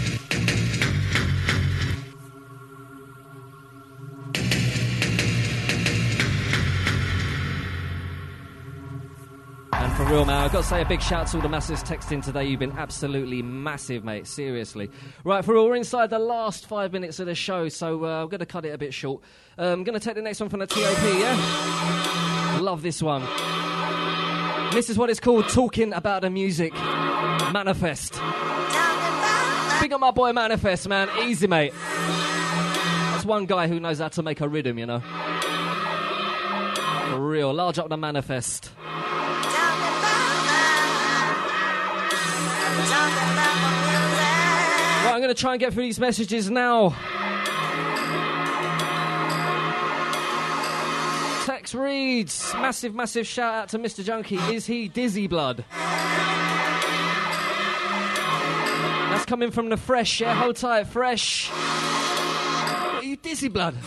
And for real, man, I've got to say a big shout to all the masses texting today. You've been absolutely massive, mate, seriously. Right, for real, we're inside the last 5 minutes of the show, so I'm going to cut it a bit short. I'm going to take the next one from the TOP, yeah? Love this one. This is what it's called, Talking About the Music. Manifest. Big up my boy Manifest, man. Easy, mate. That's one guy who knows how to make a rhythm, you know. For real. Large up the Manifest. Right, I'm going to try and get through these messages now. Tex reads, massive shout out to Mr. Junkie. Is he dizzy blood? That's coming from the Fresh, yeah? Hold tight, Fresh. What, are you dizzy blood?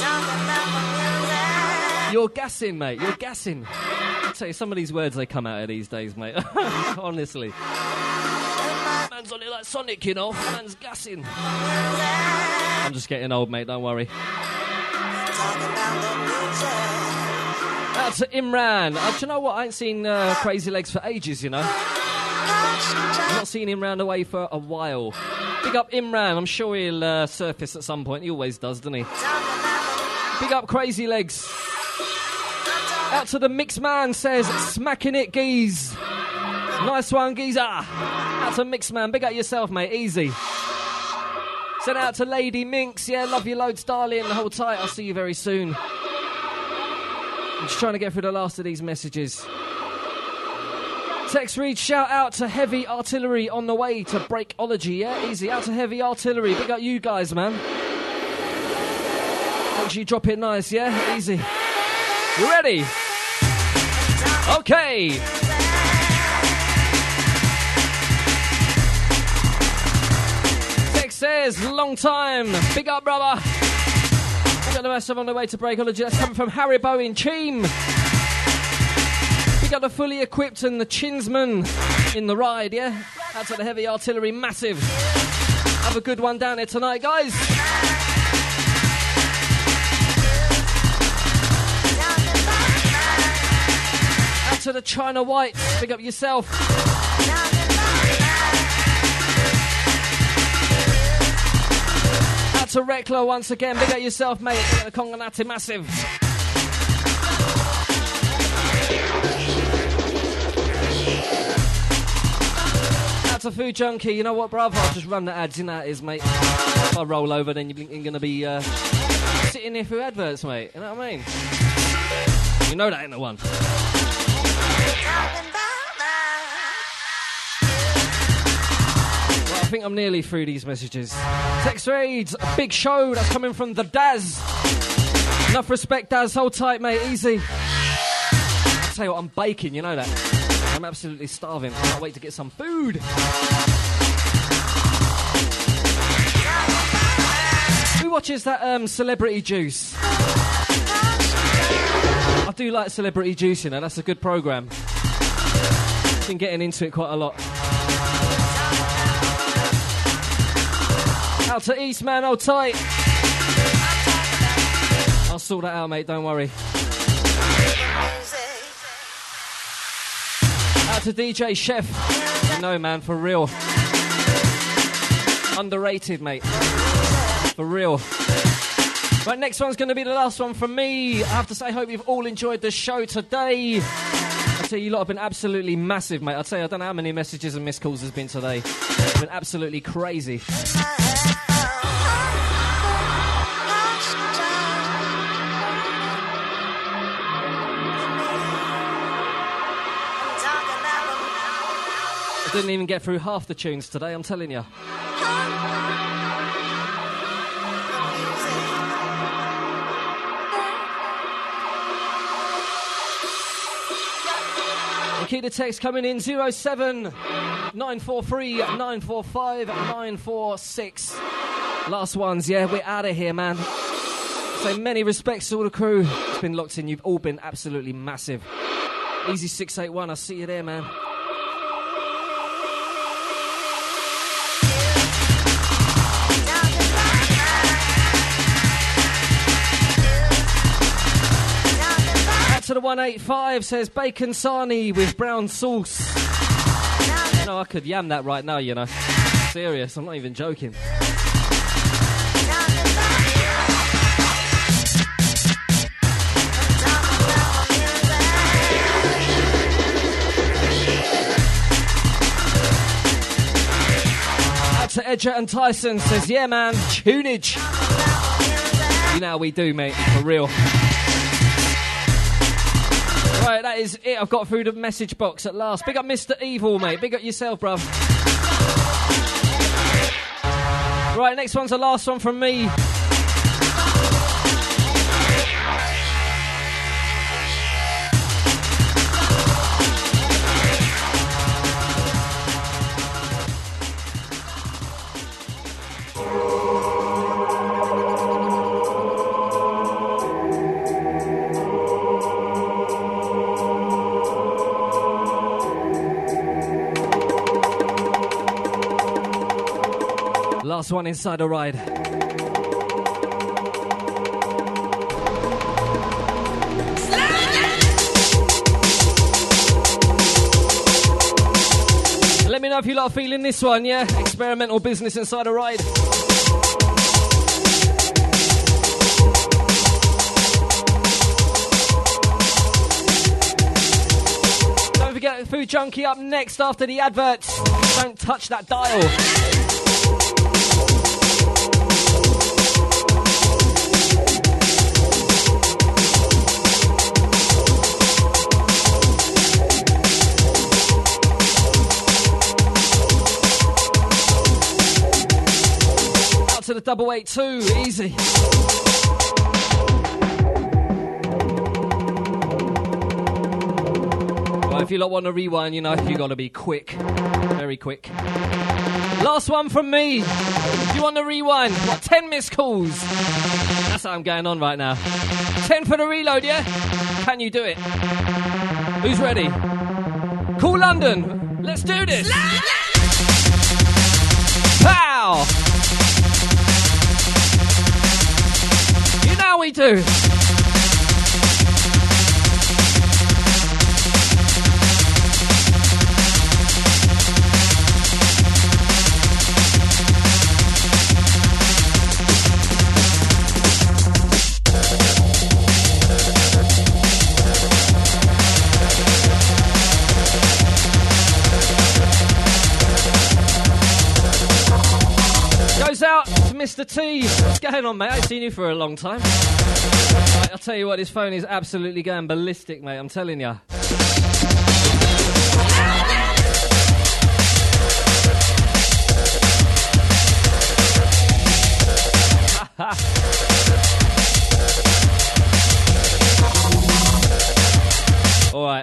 You're gassing, mate. You're gassing. I'll tell you, some of these words, they come out of these days, mate. Honestly. Man's on it like Sonic, you know. Man's gassing. I'm just getting old, mate. Don't worry. Out to Imran. Do you know what? I ain't seen Crazy Legs for ages, you know. I've not seen him round the way for a while. Big up Imran. I'm sure he'll surface at some point. He always does, doesn't he? Big up Crazy Legs. Out to the Mixed Man, says, smacking it, geez. Nice one, geezer. Out to Mixed Man. Big up yourself, mate. Easy. Send out to Lady Minx. Yeah, love you loads, darling. Hold tight. I'll see you very soon. I'm just trying to get through the last of these messages. Tex read, shout out to Heavy Artillery on the way to Breakology, yeah? Easy, out to Heavy Artillery. Big up you guys, man. Make sure you drop it nice, yeah? Easy. You ready? Okay. Tex says, long time. Big up, brother. Got the rest of on the way to Breakology. That's coming from Haribo in Cheam. We got the fully equipped and the Chinsman in the ride, yeah? Out to the Heavy Artillery, massive. Have a good one down there tonight, guys. Out to the China White. Big up yourself. To Reklo once again, big up yourself, mate. Big up the Konganati, massive. Out to Food Junkie, you know what, bruv? I'll just run the ads in that is, mate. If I roll over, then you're going to be sitting here through adverts, mate. You know what I mean? You know that ain't the one. I think I'm nearly through these messages. Text reads, a big show that's coming from the Daz. Enough respect, Daz. Hold tight, mate. Easy. I'll tell you what, I'm baking, you know that. I'm absolutely starving. I can't wait to get some food. Who watches that Celebrity Juice? I do like Celebrity Juice, you know. That's a good programme. I've been getting into it quite a lot. Out to Eastman, hold tight. I'll sort that out, mate, don't worry. Out to DJ Chef. No, man, for real. Underrated, mate. For real. Right, next one's going to be the last one from me. I have to say, I hope you've all enjoyed the show today. I tell you, lot have been absolutely massive, mate. I'll tell you, I don't know how many messages and missed calls there's been today. It's been absolutely crazy. Didn't even get through half the tunes today, I'm telling you. Keep the text coming in 07 943 945 946. Last ones, yeah, we're out of here, man. So many respects to all the crew. It's been locked in, you've all been absolutely massive. Easy 681, I'll see you there, man. To the 185 says bacon sarnie with brown sauce. No, I could yam that right now, you know. Serious, I'm not even joking. Out to Edger and Tyson says, yeah man, tunage. You know how we do, mate, for real. Right, that is it. I've got through the message box at last. Big up Mr. Evil, mate. Big up yourself, bruv. Right, next one's the last one from me. Last one inside the ride. Let me know if you lot are feeling this one, yeah? Experimental business inside a ride. Don't forget Food Junkie up next after the adverts. Don't touch that dial. To the 882, easy. Well, if you lot want to rewind, you know, you got to be quick. Very quick. Last one from me. If you want to rewind, what, 10 missed calls? That's how I'm going on right now. 10 for the reload, yeah? Can you do it? Who's ready? Call London. Let's do this. Pow! Now we do. Goes out to Mr. T. What's going on, mate? I ain't seen you for a long time. Right, I'll tell you what, this phone is absolutely going ballistic, mate. I'm telling you. All right.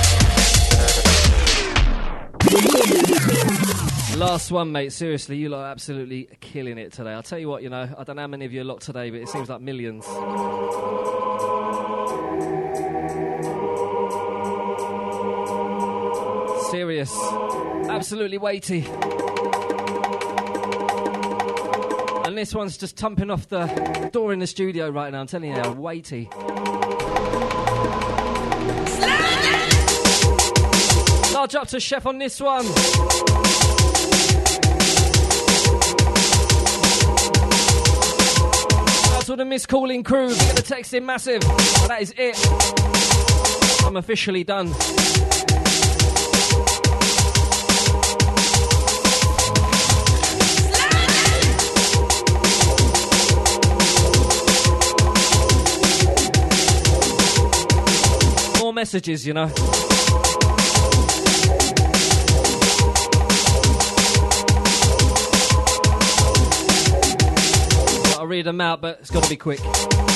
Last one, mate. Seriously, you lot are absolutely killing it today. I'll tell you what, you know, I don't know how many of you are lot today, but it seems like millions. Serious. Absolutely weighty. And this one's just thumping off the door in the studio right now. I'm telling you, they're weighty. Large up to Chef on this one. That's all the miscalling crew. Get the text in massive. But that is it. I'm officially done. More messages, you know. I'll read them out, but it's got to be quick.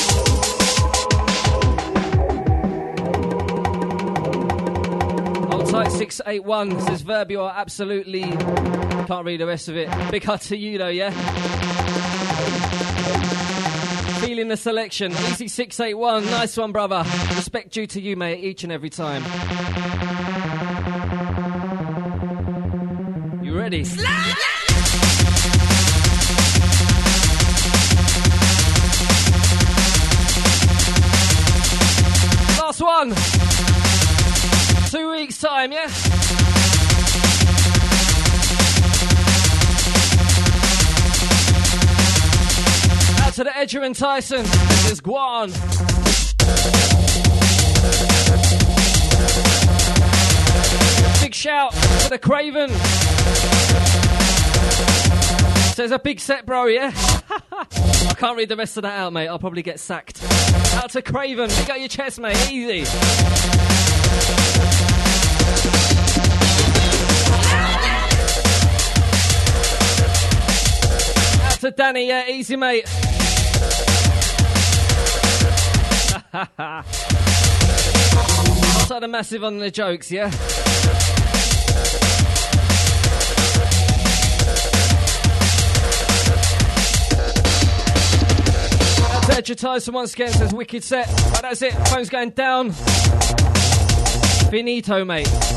Hold tight 681 says, Verb, you are absolutely... Can't read the rest of it. Big hug to you though, yeah? Feeling the selection. Easy 681. Nice one, brother. Respect due to you, mate, each and every time. You ready? Last one. 2 weeks time, yeah? Out to the Edger and Tyson. This is Guan. Big shout to the Craven. Says a big set, bro, yeah? I can't read the rest of that out, mate. I'll probably get sacked. Out to Craven. Pick up your chest, mate. Easy. Out to Danny. Yeah, easy, mate. Outside the massive on the jokes, yeah? Edger Tyson once again says wicked set. Right, that's it. Phone's going down. Finito, mate.